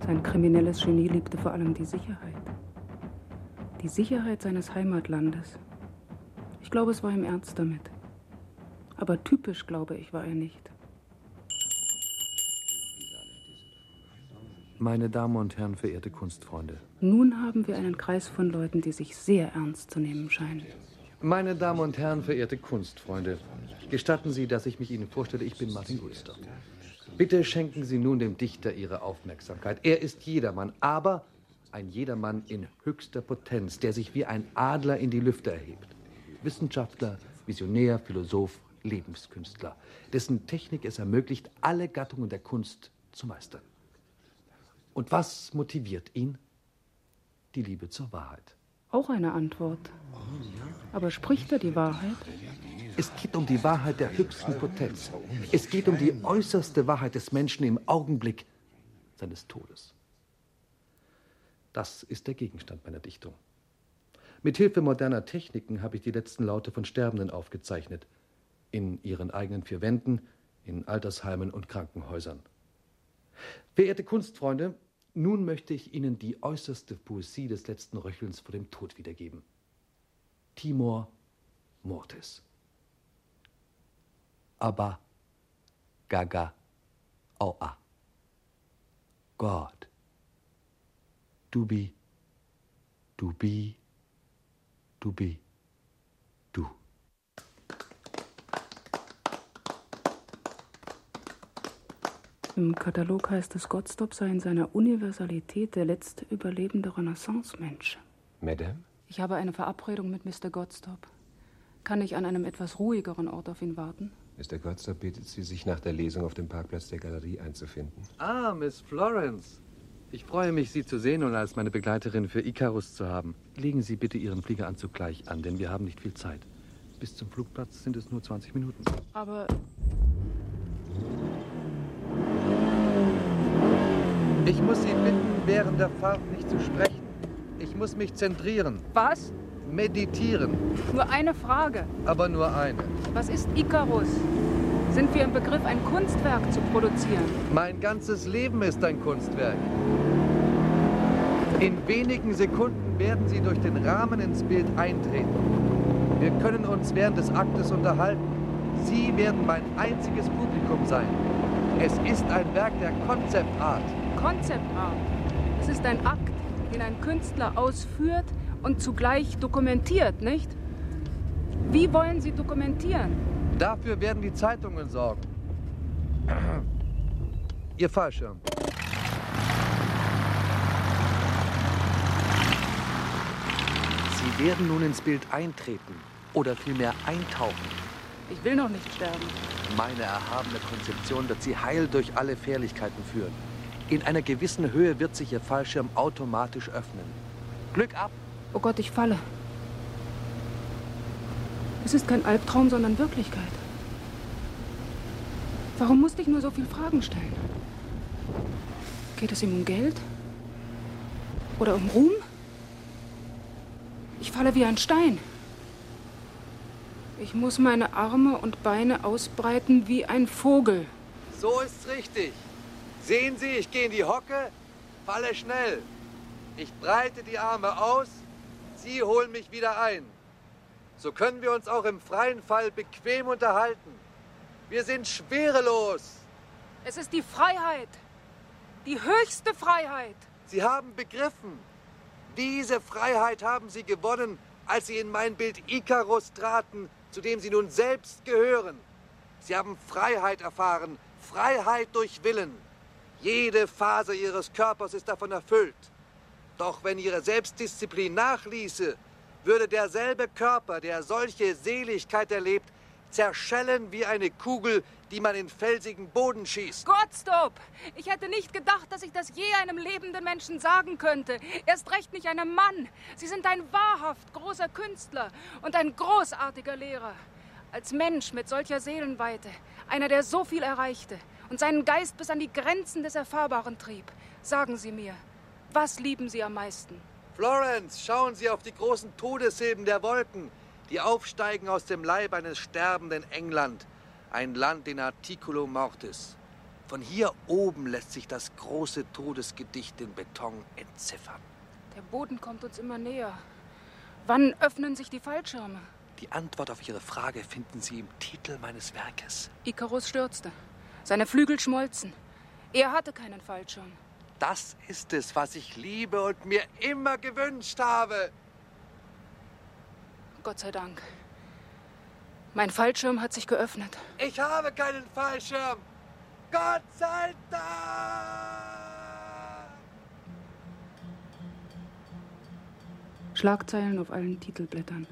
Sein kriminelles Genie liebte vor allem die Sicherheit. Die Sicherheit seines Heimatlandes. Ich glaube, es war ihm ernst damit. Aber typisch, glaube ich, war er nicht. Meine Damen und Herren, verehrte Kunstfreunde. Nun haben wir einen Kreis von Leuten, die sich sehr ernst zu nehmen scheinen. Meine Damen und Herren, verehrte Kunstfreunde, gestatten Sie, dass ich mich Ihnen vorstelle, ich bin Martin Woodstock. Bitte schenken Sie nun dem Dichter Ihre Aufmerksamkeit. Er ist jedermann, aber ein Jedermann in höchster Potenz, der sich wie ein Adler in die Lüfte erhebt. Wissenschaftler, Visionär, Philosoph, Lebenskünstler, dessen Technik es ermöglicht, alle Gattungen der Kunst zu meistern. Und was motiviert ihn? Die Liebe zur Wahrheit. Auch eine Antwort. Aber spricht er die Wahrheit? Es geht um die Wahrheit der höchsten Potenz. Es geht um die äußerste Wahrheit des Menschen im Augenblick seines Todes. Das ist der Gegenstand meiner Dichtung. Mit Hilfe moderner Techniken habe ich die letzten Laute von Sterbenden aufgezeichnet. In ihren eigenen vier Wänden, in Altersheimen und Krankenhäusern. Verehrte Kunstfreunde, nun möchte ich Ihnen die äußerste Poesie des letzten Röchelns vor dem Tod wiedergeben. Timor mortis. Abba, gaga, aua. God. Dubi, dubi, dubi, du. Im Katalog heißt es, Gottstop sei in seiner Universalität der letzte überlebende Renaissance-Mensch. Madame? Ich habe eine Verabredung mit Mister Gottstop. Kann ich an einem etwas ruhigeren Ort auf ihn warten? Mister Gottstop bittet Sie, sich nach der Lesung auf dem Parkplatz der Galerie einzufinden. Ah, Miss Florence. Ich freue mich, Sie zu sehen und als meine Begleiterin für Icarus zu haben. Legen Sie bitte Ihren Fliegeranzug gleich an, denn wir haben nicht viel Zeit. Bis zum Flugplatz sind es nur zwanzig Minuten. Aber... Ich muss Sie bitten, während der Fahrt nicht zu sprechen. Ich muss mich zentrieren. Was? Meditieren. Nur eine Frage. Aber nur eine. Was ist Icarus? Sind wir im Begriff, ein Kunstwerk zu produzieren? Mein ganzes Leben ist ein Kunstwerk. In wenigen Sekunden werden Sie durch den Rahmen ins Bild eintreten. Wir können uns während des Aktes unterhalten. Sie werden mein einziges Publikum sein. Es ist ein Werk der Konzeptart. Konzeptart. Es ist ein Akt, den ein Künstler ausführt und zugleich dokumentiert, nicht? Wie wollen Sie dokumentieren? Dafür werden die Zeitungen sorgen. Ihr Fallschirm. Sie werden nun ins Bild eintreten oder vielmehr eintauchen. Ich will noch nicht sterben. Meine erhabene Konzeption wird Sie heil durch alle Fährlichkeiten führen. In einer gewissen Höhe wird sich Ihr Fallschirm automatisch öffnen. Glück ab! Oh Gott, ich falle. Es ist kein Albtraum, sondern Wirklichkeit. Warum musste ich nur so viele Fragen stellen? Geht es ihm um Geld? Oder um Ruhm? Ich falle wie ein Stein. Ich muss meine Arme und Beine ausbreiten wie ein Vogel. So ist's richtig. Sehen Sie, ich gehe in die Hocke, falle schnell. Ich breite die Arme aus, Sie holen mich wieder ein. So können wir uns auch im freien Fall bequem unterhalten. Wir sind schwerelos. Es ist die Freiheit. Die höchste Freiheit. Sie haben begriffen. Diese Freiheit haben Sie gewonnen, als Sie in mein Bild Icarus traten, zu dem Sie nun selbst gehören. Sie haben Freiheit erfahren, Freiheit durch Willen. Jede Phase Ihres Körpers ist davon erfüllt. Doch wenn Ihre Selbstdisziplin nachließe, würde derselbe Körper, der solche Seligkeit erlebt, zerschellen wie eine Kugel, die man in felsigen Boden schießt. Gottstop! Ich hätte nicht gedacht, dass ich das je einem lebenden Menschen sagen könnte. Erst recht nicht einem Mann. Sie sind ein wahrhaft großer Künstler und ein großartiger Lehrer. Als Mensch mit solcher Seelenweite, einer, der so viel erreichte und seinen Geist bis an die Grenzen des Erfahrbaren trieb. Sagen Sie mir, was lieben Sie am meisten? Florence, schauen Sie auf die großen Todeshilben der Wolken, die aufsteigen aus dem Leib eines sterbenden England, ein Land in articulo mortis. Von hier oben lässt sich das große Todesgedicht in Beton entziffern. Der Boden kommt uns immer näher. Wann öffnen sich die Fallschirme? Die Antwort auf Ihre Frage finden Sie im Titel meines Werkes. Ikarus stürzte. Seine Flügel schmolzen. Er hatte keinen Fallschirm. Das ist es, was ich liebe und mir immer gewünscht habe. Gott sei Dank. Mein Fallschirm hat sich geöffnet. Ich habe keinen Fallschirm. Gott sei Dank! Schlagzeilen auf allen Titelblättern.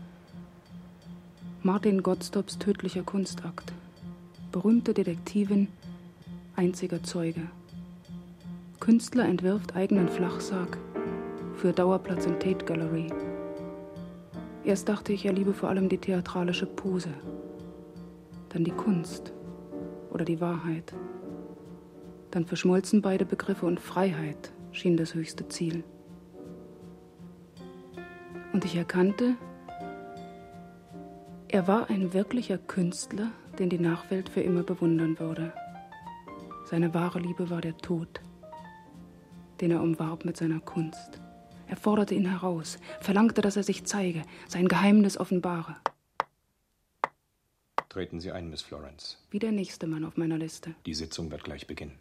Martin Gottstops tödlicher Kunstakt. Berühmte Detektivin, einziger Zeuge. Künstler entwirft eigenen Flachsarg für Dauerplatz in Tate Gallery. Erst dachte ich, er liebe vor allem die theatralische Pose. Dann die Kunst oder die Wahrheit. Dann verschmolzen beide Begriffe und Freiheit schien das höchste Ziel. Und ich erkannte, er war ein wirklicher Künstler, den die Nachwelt für immer bewundern würde. Seine wahre Liebe war der Tod, den er umwarb mit seiner Kunst. Er forderte ihn heraus, verlangte, dass er sich zeige, sein Geheimnis offenbare. Treten Sie ein, Miss Florence. Wie der nächste Mann auf meiner Liste. Die Sitzung wird gleich beginnen.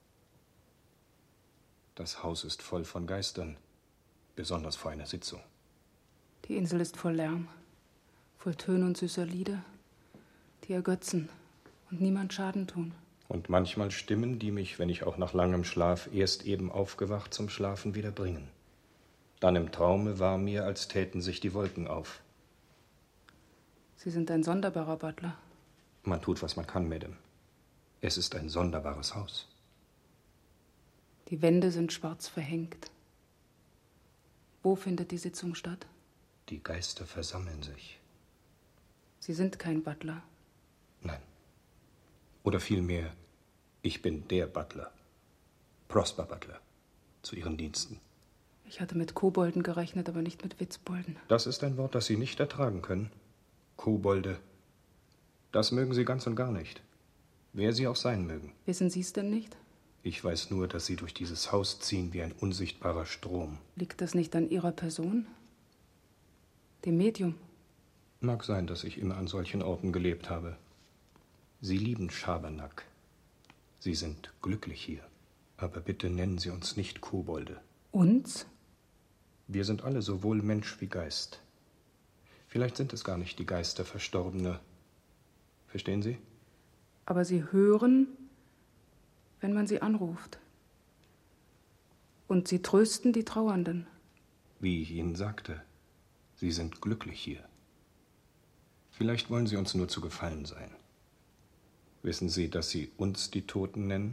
Das Haus ist voll von Geistern, besonders vor einer Sitzung. Die Insel ist voll Lärm, voll Töne und süßer Lieder, die ergötzen und niemand Schaden tun. Und manchmal Stimmen, die mich, wenn ich auch nach langem Schlaf erst eben aufgewacht, zum Schlafen wieder bringen. Dann im Traume war mir, als täten sich die Wolken auf. Sie sind ein sonderbarer Butler. Man tut, was man kann, Madame. Es ist ein sonderbares Haus. Die Wände sind schwarz verhängt. Wo findet die Sitzung statt? Die Geister versammeln sich. Sie sind kein Butler. Nein. Oder vielmehr, ich bin der Butler. Prosper Butler. Zu Ihren Diensten. Ich hatte mit Kobolden gerechnet, aber nicht mit Witzbolden. Das ist ein Wort, das Sie nicht ertragen können. Kobolde. Das mögen Sie ganz und gar nicht. Wer Sie auch sein mögen. Wissen Sie es denn nicht? Ich weiß nur, dass Sie durch dieses Haus ziehen wie ein unsichtbarer Strom. Liegt das nicht an Ihrer Person? Dem Medium? Mag sein, dass ich immer an solchen Orten gelebt habe. Sie lieben Schabernack. Sie sind glücklich hier. Aber bitte nennen Sie uns nicht Kobolde. Uns? Wir sind alle sowohl Mensch wie Geist. Vielleicht sind es gar nicht die Geister Verstorbener. Verstehen Sie? Aber Sie hören, wenn man sie anruft. Und Sie trösten die Trauernden. Wie ich Ihnen sagte, Sie sind glücklich hier. Vielleicht wollen Sie uns nur zu Gefallen sein. Wissen Sie, dass Sie uns die Toten nennen?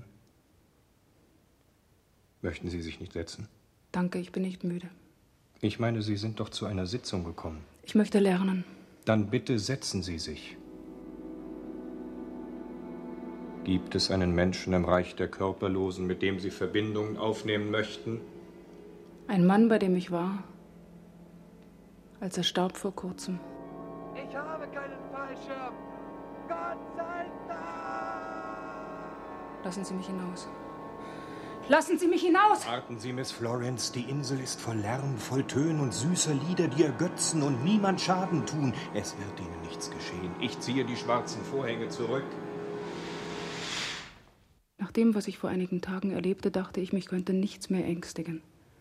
Möchten Sie sich nicht setzen? Danke, ich bin nicht müde. Ich meine, Sie sind doch zu einer Sitzung gekommen. Ich möchte lernen. Dann bitte setzen Sie sich. Gibt es einen Menschen im Reich der Körperlosen, mit dem Sie Verbindungen aufnehmen möchten? Ein Mann, bei dem ich war, als er starb vor kurzem. Ich habe keinen Fallschirm. Gott sei Dank! Lassen Sie mich hinaus. Lassen Sie mich hinaus! Warten Sie, Miss Florence, die Insel ist voll Lärm, voll Tönen und süßer Lieder, die ergötzen und niemand Schaden tun. Es wird Ihnen nichts geschehen. Ich ziehe die schwarzen Vorhänge zurück. Nach dem, was ich vor einigen Tagen erlebte, dachte ich, mich könnte nichts mehr ängstigen.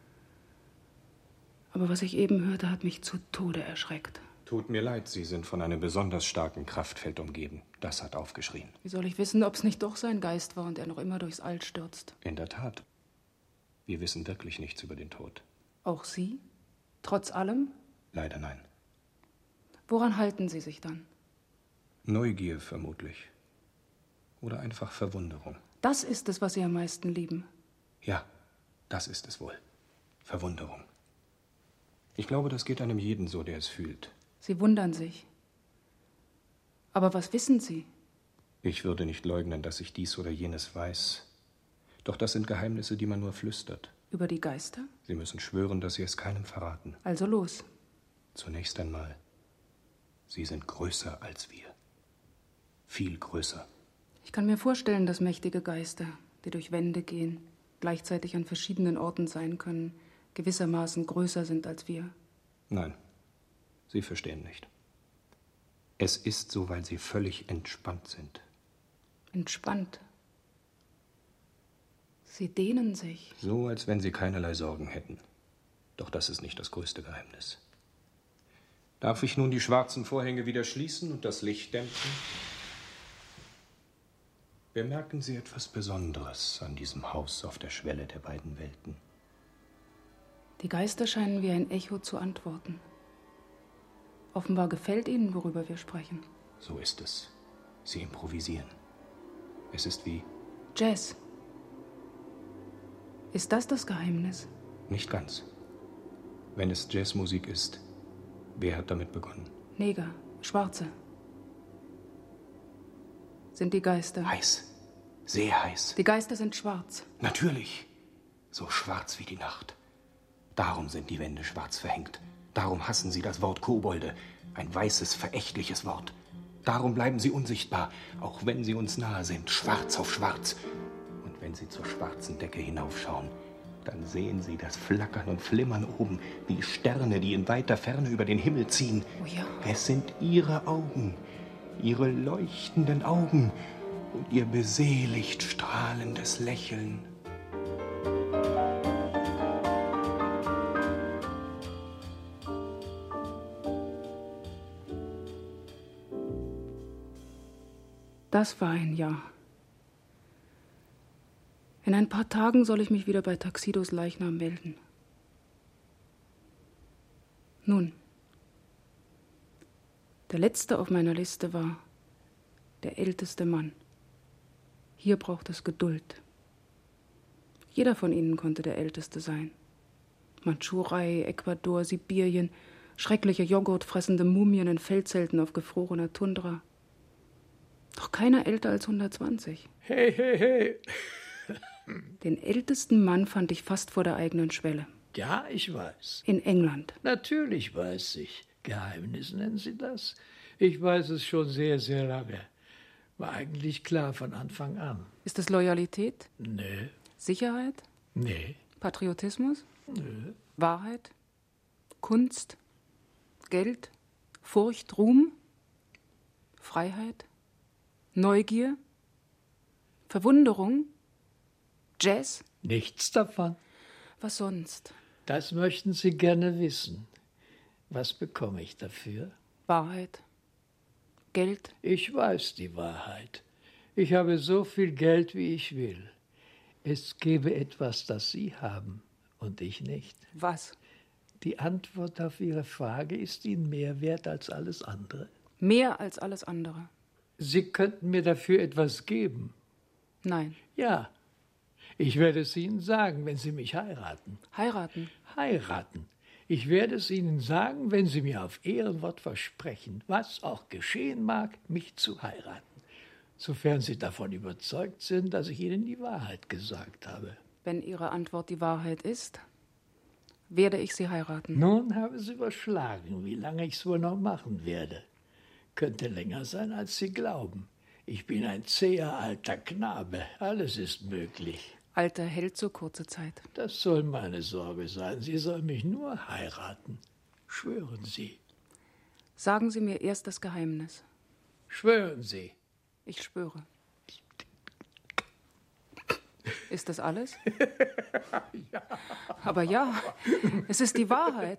Aber was ich eben hörte, hat mich zu Tode erschreckt. Tut mir leid, Sie sind von einem besonders starken Kraftfeld umgeben. Das hat aufgeschrien. Wie soll ich wissen, ob es nicht doch sein Geist war und er noch immer durchs All stürzt? In der Tat. Wir wissen wirklich nichts über den Tod. Auch Sie? Trotz allem? Leider nein. Woran halten Sie sich dann? Neugier vermutlich. Oder einfach Verwunderung. Das ist es, was Sie am meisten lieben. Ja, das ist es wohl. Verwunderung. Ich glaube, das geht einem jeden so, der es fühlt. Sie wundern sich. Aber was wissen Sie? Ich würde nicht leugnen, dass ich dies oder jenes weiß. Doch das sind Geheimnisse, die man nur flüstert. Über die Geister? Sie müssen schwören, dass Sie es keinem verraten. Also los. Zunächst einmal, Sie sind größer als wir. Viel größer. Ich kann mir vorstellen, dass mächtige Geister, die durch Wände gehen, gleichzeitig an verschiedenen Orten sein können, gewissermaßen größer sind als wir. Nein, Sie verstehen nicht. Es ist so, weil Sie völlig entspannt sind. Entspannt? Sie dehnen sich. So, als wenn Sie keinerlei Sorgen hätten. Doch das ist nicht das größte Geheimnis. Darf ich nun die schwarzen Vorhänge wieder schließen und das Licht dämpfen? Bemerken Sie etwas Besonderes an diesem Haus auf der Schwelle der beiden Welten? Die Geister scheinen wie ein Echo zu antworten. Offenbar gefällt Ihnen, worüber wir sprechen. So ist es. Sie improvisieren. Es ist wie... Jazz. Ist das das Geheimnis? Nicht ganz. Wenn es Jazzmusik ist, wer hat damit begonnen? Neger, Schwarze. Sind die Geister... Heiß. Sehr heiß. Die Geister sind schwarz. Natürlich. So schwarz wie die Nacht. Darum sind die Wände schwarz verhängt. Darum hassen sie das Wort Kobolde. Ein weißes, verächtliches Wort. Darum bleiben sie unsichtbar, auch wenn sie uns nahe sind. Schwarz auf schwarz. Und wenn sie zur schwarzen Decke hinaufschauen, dann sehen sie das Flackern und Flimmern oben, wie Sterne, die in weiter Ferne über den Himmel ziehen. Oh ja. Es sind ihre Augen, ihre leuchtenden Augen und ihr beseligt strahlendes Lächeln. Das war ein Jahr. In ein paar Tagen soll ich mich wieder bei Taxidos Leichnam melden. Nun, der letzte auf meiner Liste war der älteste Mann. Hier braucht es Geduld. Jeder von ihnen konnte der Älteste sein. Mandschurei, Ecuador, Sibirien, schreckliche joghurtfressende Mumien in Feldzelten auf gefrorener Tundra. Doch keiner älter als hundertzwanzig. Hey, hey, hey. Den ältesten Mann fand ich fast vor der eigenen Schwelle. Ja, ich weiß. In England. Natürlich weiß ich. Geheimnis nennen Sie das? Ich weiß es schon sehr, sehr lange. War eigentlich klar von Anfang an. Ist es Loyalität? Nee. Sicherheit? Nee. Patriotismus? Nö. Wahrheit? Kunst? Geld? Furcht? Ruhm? Freiheit? Neugier? Verwunderung? Jazz? Nichts davon. Was sonst? Das möchten Sie gerne wissen. Was bekomme ich dafür? Wahrheit? Geld? Ich weiß die Wahrheit. Ich habe so viel Geld, wie ich will. Es gäbe etwas, das Sie haben und ich nicht. Was? Die Antwort auf Ihre Frage ist Ihnen mehr wert als alles andere. Mehr als alles andere? Sie könnten mir dafür etwas geben. Nein. Ja. Ich werde es Ihnen sagen, wenn Sie mich heiraten. Heiraten? Heiraten. Ich werde es Ihnen sagen, wenn Sie mir auf Ehrenwort versprechen, was auch geschehen mag, mich zu heiraten. Sofern Sie davon überzeugt sind, dass ich Ihnen die Wahrheit gesagt habe. Wenn Ihre Antwort die Wahrheit ist, werde ich Sie heiraten. Nun haben Sie überschlagen, wie lange ich es wohl noch machen werde. Könnte länger sein, als Sie glauben. Ich bin ein zäher alter Knabe. Alles ist möglich. Alter hält so kurze Zeit. Das soll meine Sorge sein. Sie soll mich nur heiraten. Schwören Sie. Sagen Sie mir erst das Geheimnis. Schwören Sie. Ich schwöre. Ist das alles? Ja. Aber ja, es ist die Wahrheit.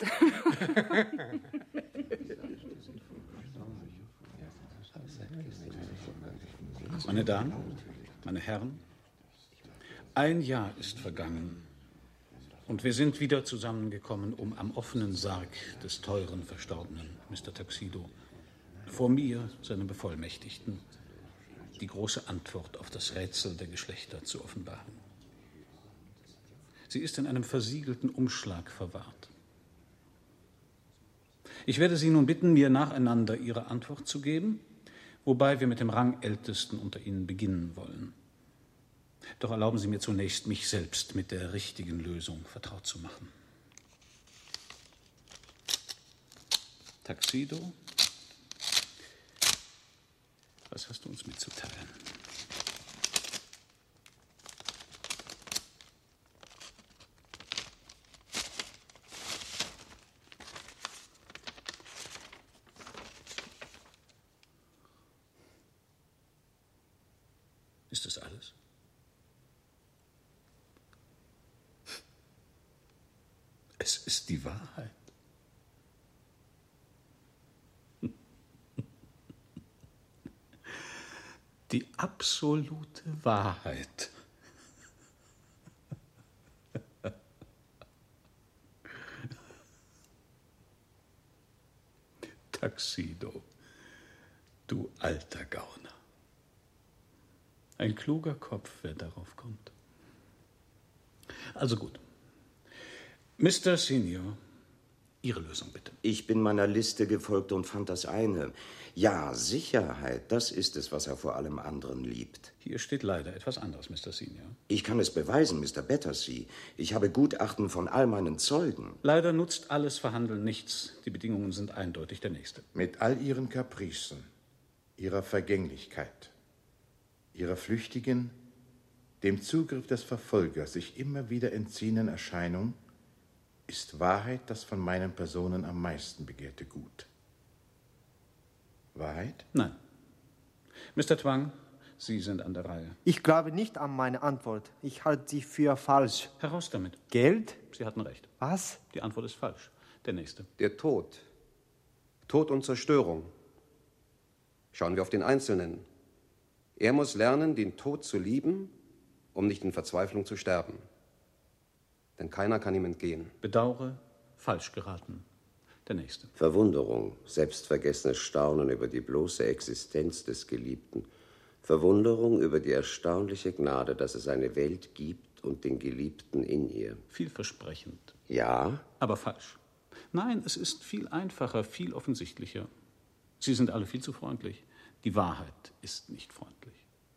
Meine Damen, meine Herren, ein Jahr ist vergangen und wir sind wieder zusammengekommen, um am offenen Sarg des teuren Verstorbenen, Mister Tuxedo, vor mir, seinem Bevollmächtigten, die große Antwort auf das Rätsel der Geschlechter zu offenbaren. Sie ist in einem versiegelten Umschlag verwahrt. Ich werde Sie nun bitten, mir nacheinander Ihre Antwort zu geben, wobei wir mit dem Rangältesten unter Ihnen beginnen wollen. Doch erlauben Sie mir zunächst, mich selbst mit der richtigen Lösung vertraut zu machen. Tuxedo, was hast du uns mitzuteilen? Es ist die Wahrheit. Die absolute Wahrheit. Taxido, du alter Gauner. Ein kluger Kopf, wer darauf kommt. Also gut. Mister Senior, Ihre Lösung bitte. Ich bin meiner Liste gefolgt und fand das eine. Ja, Sicherheit, das ist es, was er vor allem anderen liebt. Hier steht leider etwas anderes, Mister Senior. Ich kann es beweisen, Mister Battersea. Ich habe Gutachten von all meinen Zeugen. Leider nutzt alles Verhandeln nichts. Die Bedingungen sind eindeutig der nächste. Mit all ihren Kapricen, ihrer Vergänglichkeit, ihrer flüchtigen, dem Zugriff des Verfolgers sich immer wieder entziehenden Erscheinung ist Wahrheit das von meinen Personen am meisten begehrte Gut. Wahrheit? Nein. Mister Twang, Sie sind an der Reihe. Ich glaube nicht an meine Antwort. Ich halte sie für falsch. Heraus damit. Geld? Sie hatten recht. Was? Die Antwort ist falsch. Der nächste. Der Tod. Tod und Zerstörung. Schauen wir auf den Einzelnen. Er muss lernen, den Tod zu lieben, um nicht in Verzweiflung zu sterben. Denn keiner kann ihm entgehen. Bedauere, falsch geraten. Der nächste. Verwunderung, selbstvergessenes Staunen über die bloße Existenz des Geliebten. Verwunderung über die erstaunliche Gnade, dass es eine Welt gibt und den Geliebten in ihr. Vielversprechend. Ja? Aber falsch. Nein, es ist viel einfacher, viel offensichtlicher. Sie sind alle viel zu freundlich. Die Wahrheit ist nicht freundlich.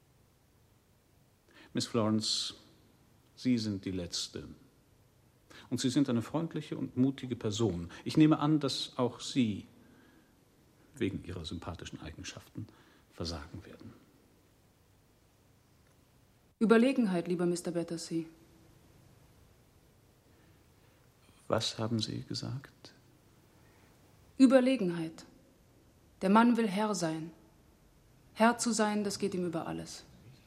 Miss Florence, Sie sind die Letzte. Und Sie sind eine freundliche und mutige Person. Ich nehme an, dass auch Sie wegen Ihrer sympathischen Eigenschaften versagen werden. Überlegenheit, lieber Mister Battersea. Was haben Sie gesagt? Überlegenheit. Der Mann will Herr sein. Herr zu sein, das geht ihm über alles.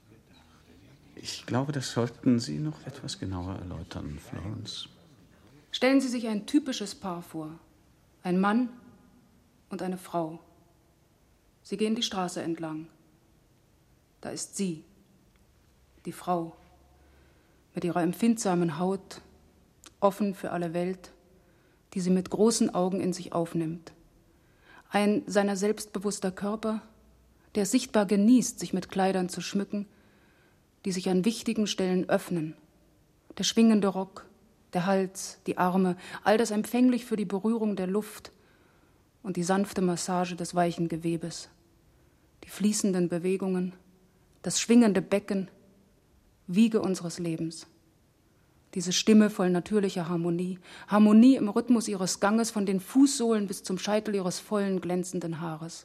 Ich glaube, das sollten Sie noch etwas genauer erläutern, Florence. Stellen Sie sich ein typisches Paar vor. Ein Mann und eine Frau. Sie gehen die Straße entlang. Da ist sie, die Frau, mit ihrer empfindsamen Haut, offen für alle Welt, die sie mit großen Augen in sich aufnimmt. Ein seiner selbstbewusster Körper, der sichtbar genießt, sich mit Kleidern zu schmücken, die sich an wichtigen Stellen öffnen. Der schwingende Rock, der Hals, die Arme, all das empfänglich für die Berührung der Luft und die sanfte Massage des weichen Gewebes. Die fließenden Bewegungen, das schwingende Becken, Wiege unseres Lebens. Diese Stimme voll natürlicher Harmonie, Harmonie im Rhythmus ihres Ganges von den Fußsohlen bis zum Scheitel ihres vollen, glänzenden Haares.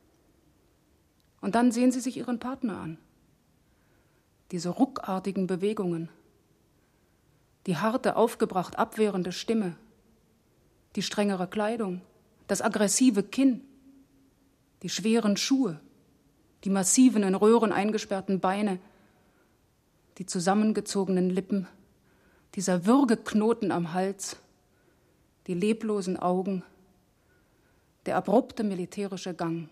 Und dann sehen Sie sich Ihren Partner an. Diese ruckartigen Bewegungen, die harte, aufgebracht abwehrende Stimme, die strengere Kleidung, das aggressive Kinn, die schweren Schuhe, die massiven, in Röhren eingesperrten Beine, die zusammengezogenen Lippen, dieser Würgeknoten am Hals, die leblosen Augen, der abrupte militärische Gang.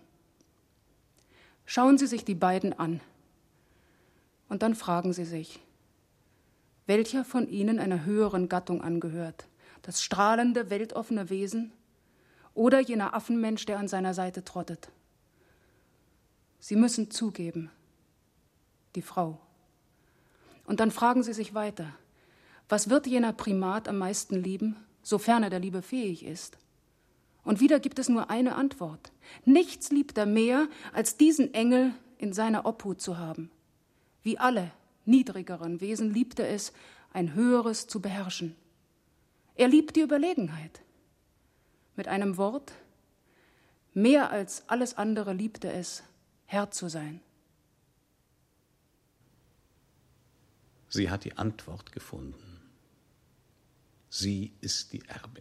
Schauen Sie sich die beiden an und dann fragen Sie sich, welcher von ihnen einer höheren Gattung angehört, das strahlende, weltoffene Wesen oder jener Affenmensch, der an seiner Seite trottet. Sie müssen zugeben, die Frau. Und dann fragen Sie sich weiter, was wird jener Primat am meisten lieben, sofern er der Liebe fähig ist? Und wieder gibt es nur eine Antwort. Nichts liebt er mehr, als diesen Engel in seiner Obhut zu haben. Wie alle niedrigeren Wesen liebt er es, ein Höheres zu beherrschen. Er liebt die Überlegenheit. Mit einem Wort, mehr als alles andere liebt er es, Herr zu sein. Sie hat die Antwort gefunden. Sie ist die Erbin.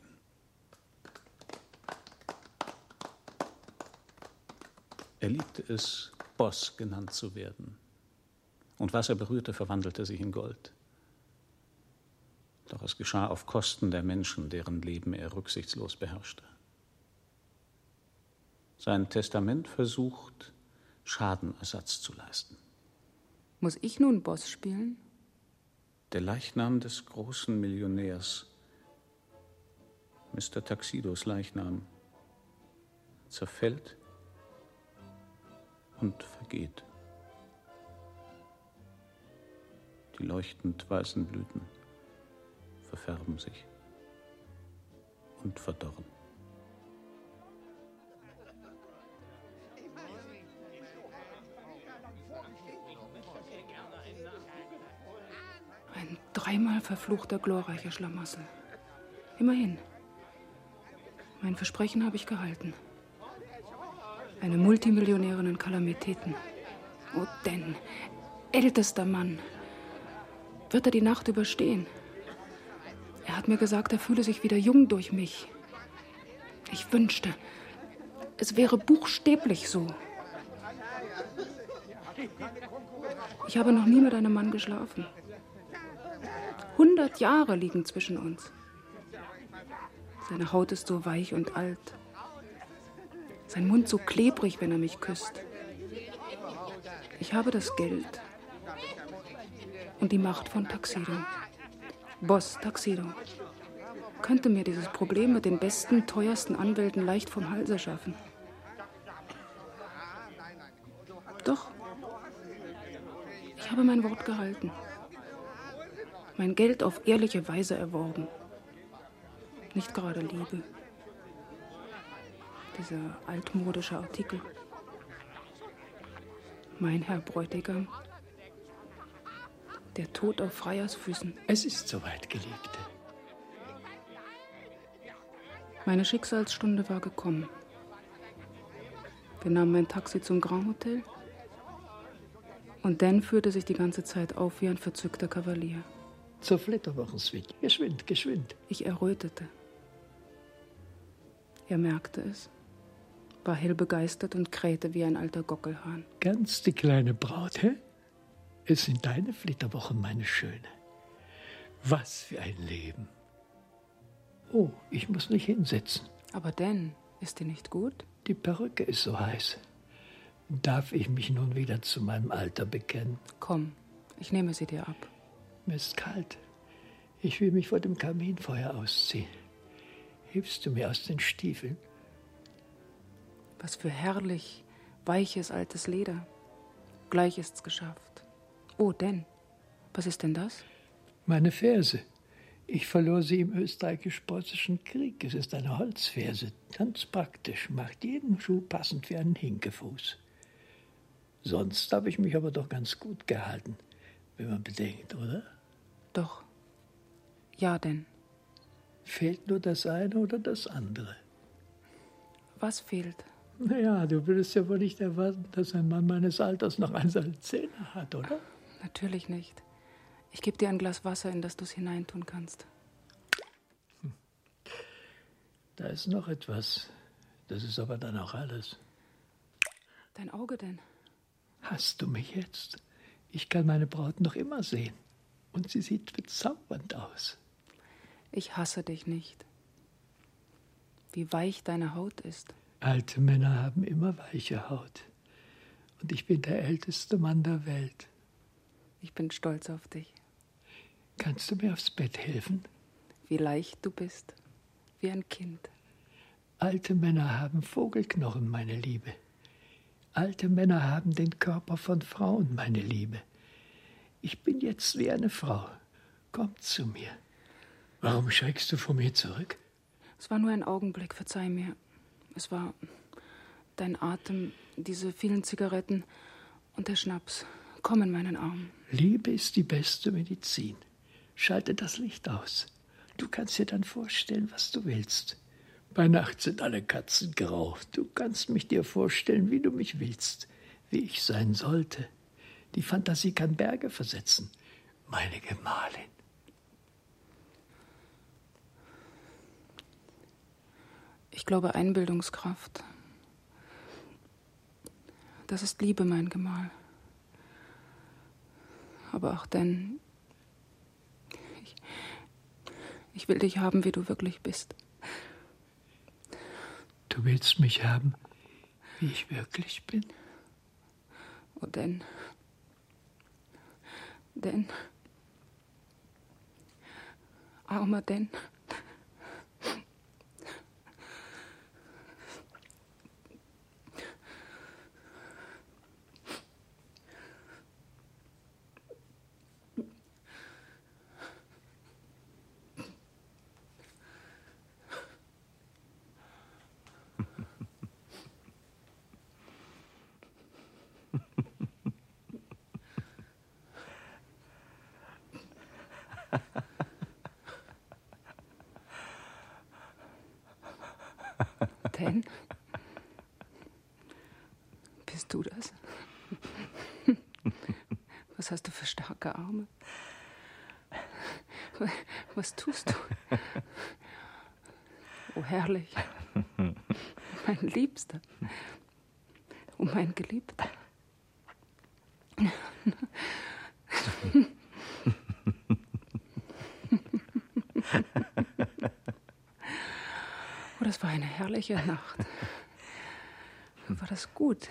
Er liebte es, Boss genannt zu werden. Und was er berührte, verwandelte sich in Gold. Doch es geschah auf Kosten der Menschen, deren Leben er rücksichtslos beherrschte. Sein Testament versucht, Schadenersatz zu leisten. Muss ich nun Boss spielen? Der Leichnam des großen Millionärs, Mister Tuxedos Leichnam, zerfällt und vergeht. Die leuchtend weißen Blüten verfärben sich und verdorren. Ein dreimal verfluchter, glorreicher Schlamassel. Immerhin. Mein Versprechen habe ich gehalten. Eine Multimillionärin in Kalamitäten. Oh, denn, ältester Mann. Wird er die Nacht überstehen? Er hat mir gesagt, er fühle sich wieder jung durch mich. Ich wünschte, es wäre buchstäblich so. Ich habe noch nie mit einem Mann geschlafen. Hundert Jahre liegen zwischen uns. Seine Haut ist so weich und alt. Sein Mund so klebrig, wenn er mich küsst. Ich habe das Geld und die Macht von Tuxedo. Boss Tuxedo könnte mir dieses Problem mit den besten, teuersten Anwälten leicht vom Halse schaffen. Doch, ich habe mein Wort gehalten. Mein Geld auf ehrliche Weise erworben. Nicht gerade Liebe. Dieser altmodische Artikel. Mein Herr Bräutigam. Der Tod auf Freiersfüßen. Es ist soweit, Geliebte. Meine Schicksalsstunde war gekommen. Wir nahmen ein Taxi zum Grand Hotel. Und Dan führte sich die ganze Zeit auf wie ein verzückter Kavalier. Zur Flitterwochensuite. Geschwind, geschwind. Ich errötete. Er merkte es, war hell begeistert und krähte wie ein alter Gockelhahn. Ganz die kleine Braut, hä? Es sind deine Flitterwochen, meine Schöne. Was für ein Leben. Oh, ich muss mich hinsetzen. Aber Dan, ist dir nicht gut? Die Perücke ist so heiß. Darf ich mich nun wieder zu meinem Alter bekennen? Komm, ich nehme sie dir ab. Mir ist kalt. Ich will mich vor dem Kaminfeuer ausziehen. Hilfst du mir aus den Stiefeln? Was für herrlich, weiches, altes Leder. Gleich ist's geschafft. Oh, denn, was ist denn das? Meine Ferse. Ich verlor sie im österreichisch-preußischen Krieg. Es ist eine Holzferse. Ganz praktisch. Macht jeden Schuh passend wie einen Hinkefuß. Sonst habe ich mich aber doch ganz gut gehalten, wenn man bedenkt, oder? Doch. Ja, denn. Fehlt nur das eine oder das andere? Was fehlt? Naja, du würdest ja wohl nicht erwarten, dass ein Mann meines Alters noch einzelne Zähne hat, oder? Natürlich nicht. Ich gebe dir ein Glas Wasser, in das du es hineintun kannst. Hm. Da ist noch etwas. Das ist aber dann auch alles. Dein Auge denn? Hast du mich jetzt? Ich kann meine Braut noch immer sehen. Und sie sieht bezaubernd aus. Ich hasse dich nicht. Wie weich deine Haut ist. Alte Männer haben immer weiche Haut. Und ich bin der älteste Mann der Welt. Ich bin stolz auf dich. Kannst du mir aufs Bett helfen? Wie leicht du bist. Wie ein Kind. Alte Männer haben Vogelknochen, meine Liebe. Alte Männer haben den Körper von Frauen, meine Liebe. Ich bin jetzt wie eine Frau. Komm zu mir. Warum schreckst du vor mir zurück? Es war nur ein Augenblick, verzeih mir. Es war dein Atem, diese vielen Zigaretten und der Schnaps. Komm in meinen Arm. Liebe ist die beste Medizin. Schalte das Licht aus. Du kannst dir dann vorstellen, was du willst. Bei Nacht sind alle Katzen grau. Du kannst mich dir vorstellen, wie du mich willst, wie ich sein sollte. Die Fantasie kann Berge versetzen, meine Gemahlin. Ich glaube Einbildungskraft. Das ist Liebe, mein Gemahl. Aber auch denn, ich, Ich will dich haben, wie du wirklich bist. Du willst mich haben, wie ich wirklich bin? Oh, denn... denn... Armer denn... Denn? Bist du das? Was hast du für starke Arme? Was tust du? Oh, herrlich. Mein Liebster. Oh, mein Geliebter. Oh, das war eine herrliche Nacht. War das gut?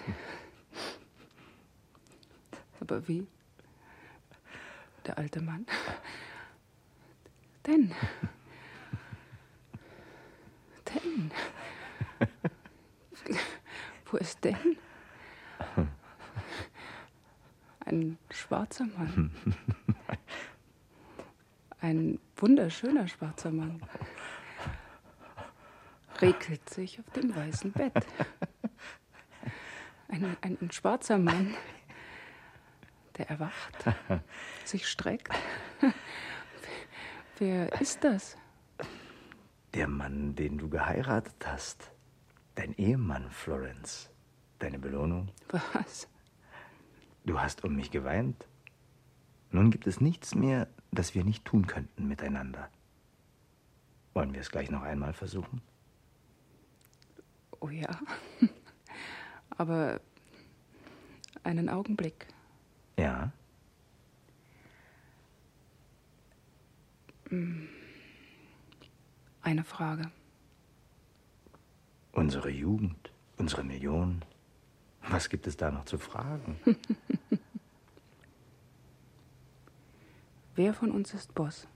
Aber wie? Der alte Mann. Denn? Denn? Wo ist denn? Ein schwarzer Mann. Ein wunderschöner schwarzer Mann. Regelt sich auf dem weißen Bett. Ein, ein, ein schwarzer Mann, der erwacht, sich streckt. Wer ist das? Der Mann, den du geheiratet hast. Dein Ehemann, Florence. Deine Belohnung. Was? Du hast um mich geweint. Nun gibt es nichts mehr, das wir nicht tun könnten miteinander. Wollen wir es gleich noch einmal versuchen? Oh ja. Aber einen Augenblick. Ja? Eine Frage. Unsere Jugend, unsere Millionen. Was gibt es da noch zu fragen? Wer von uns ist Boss?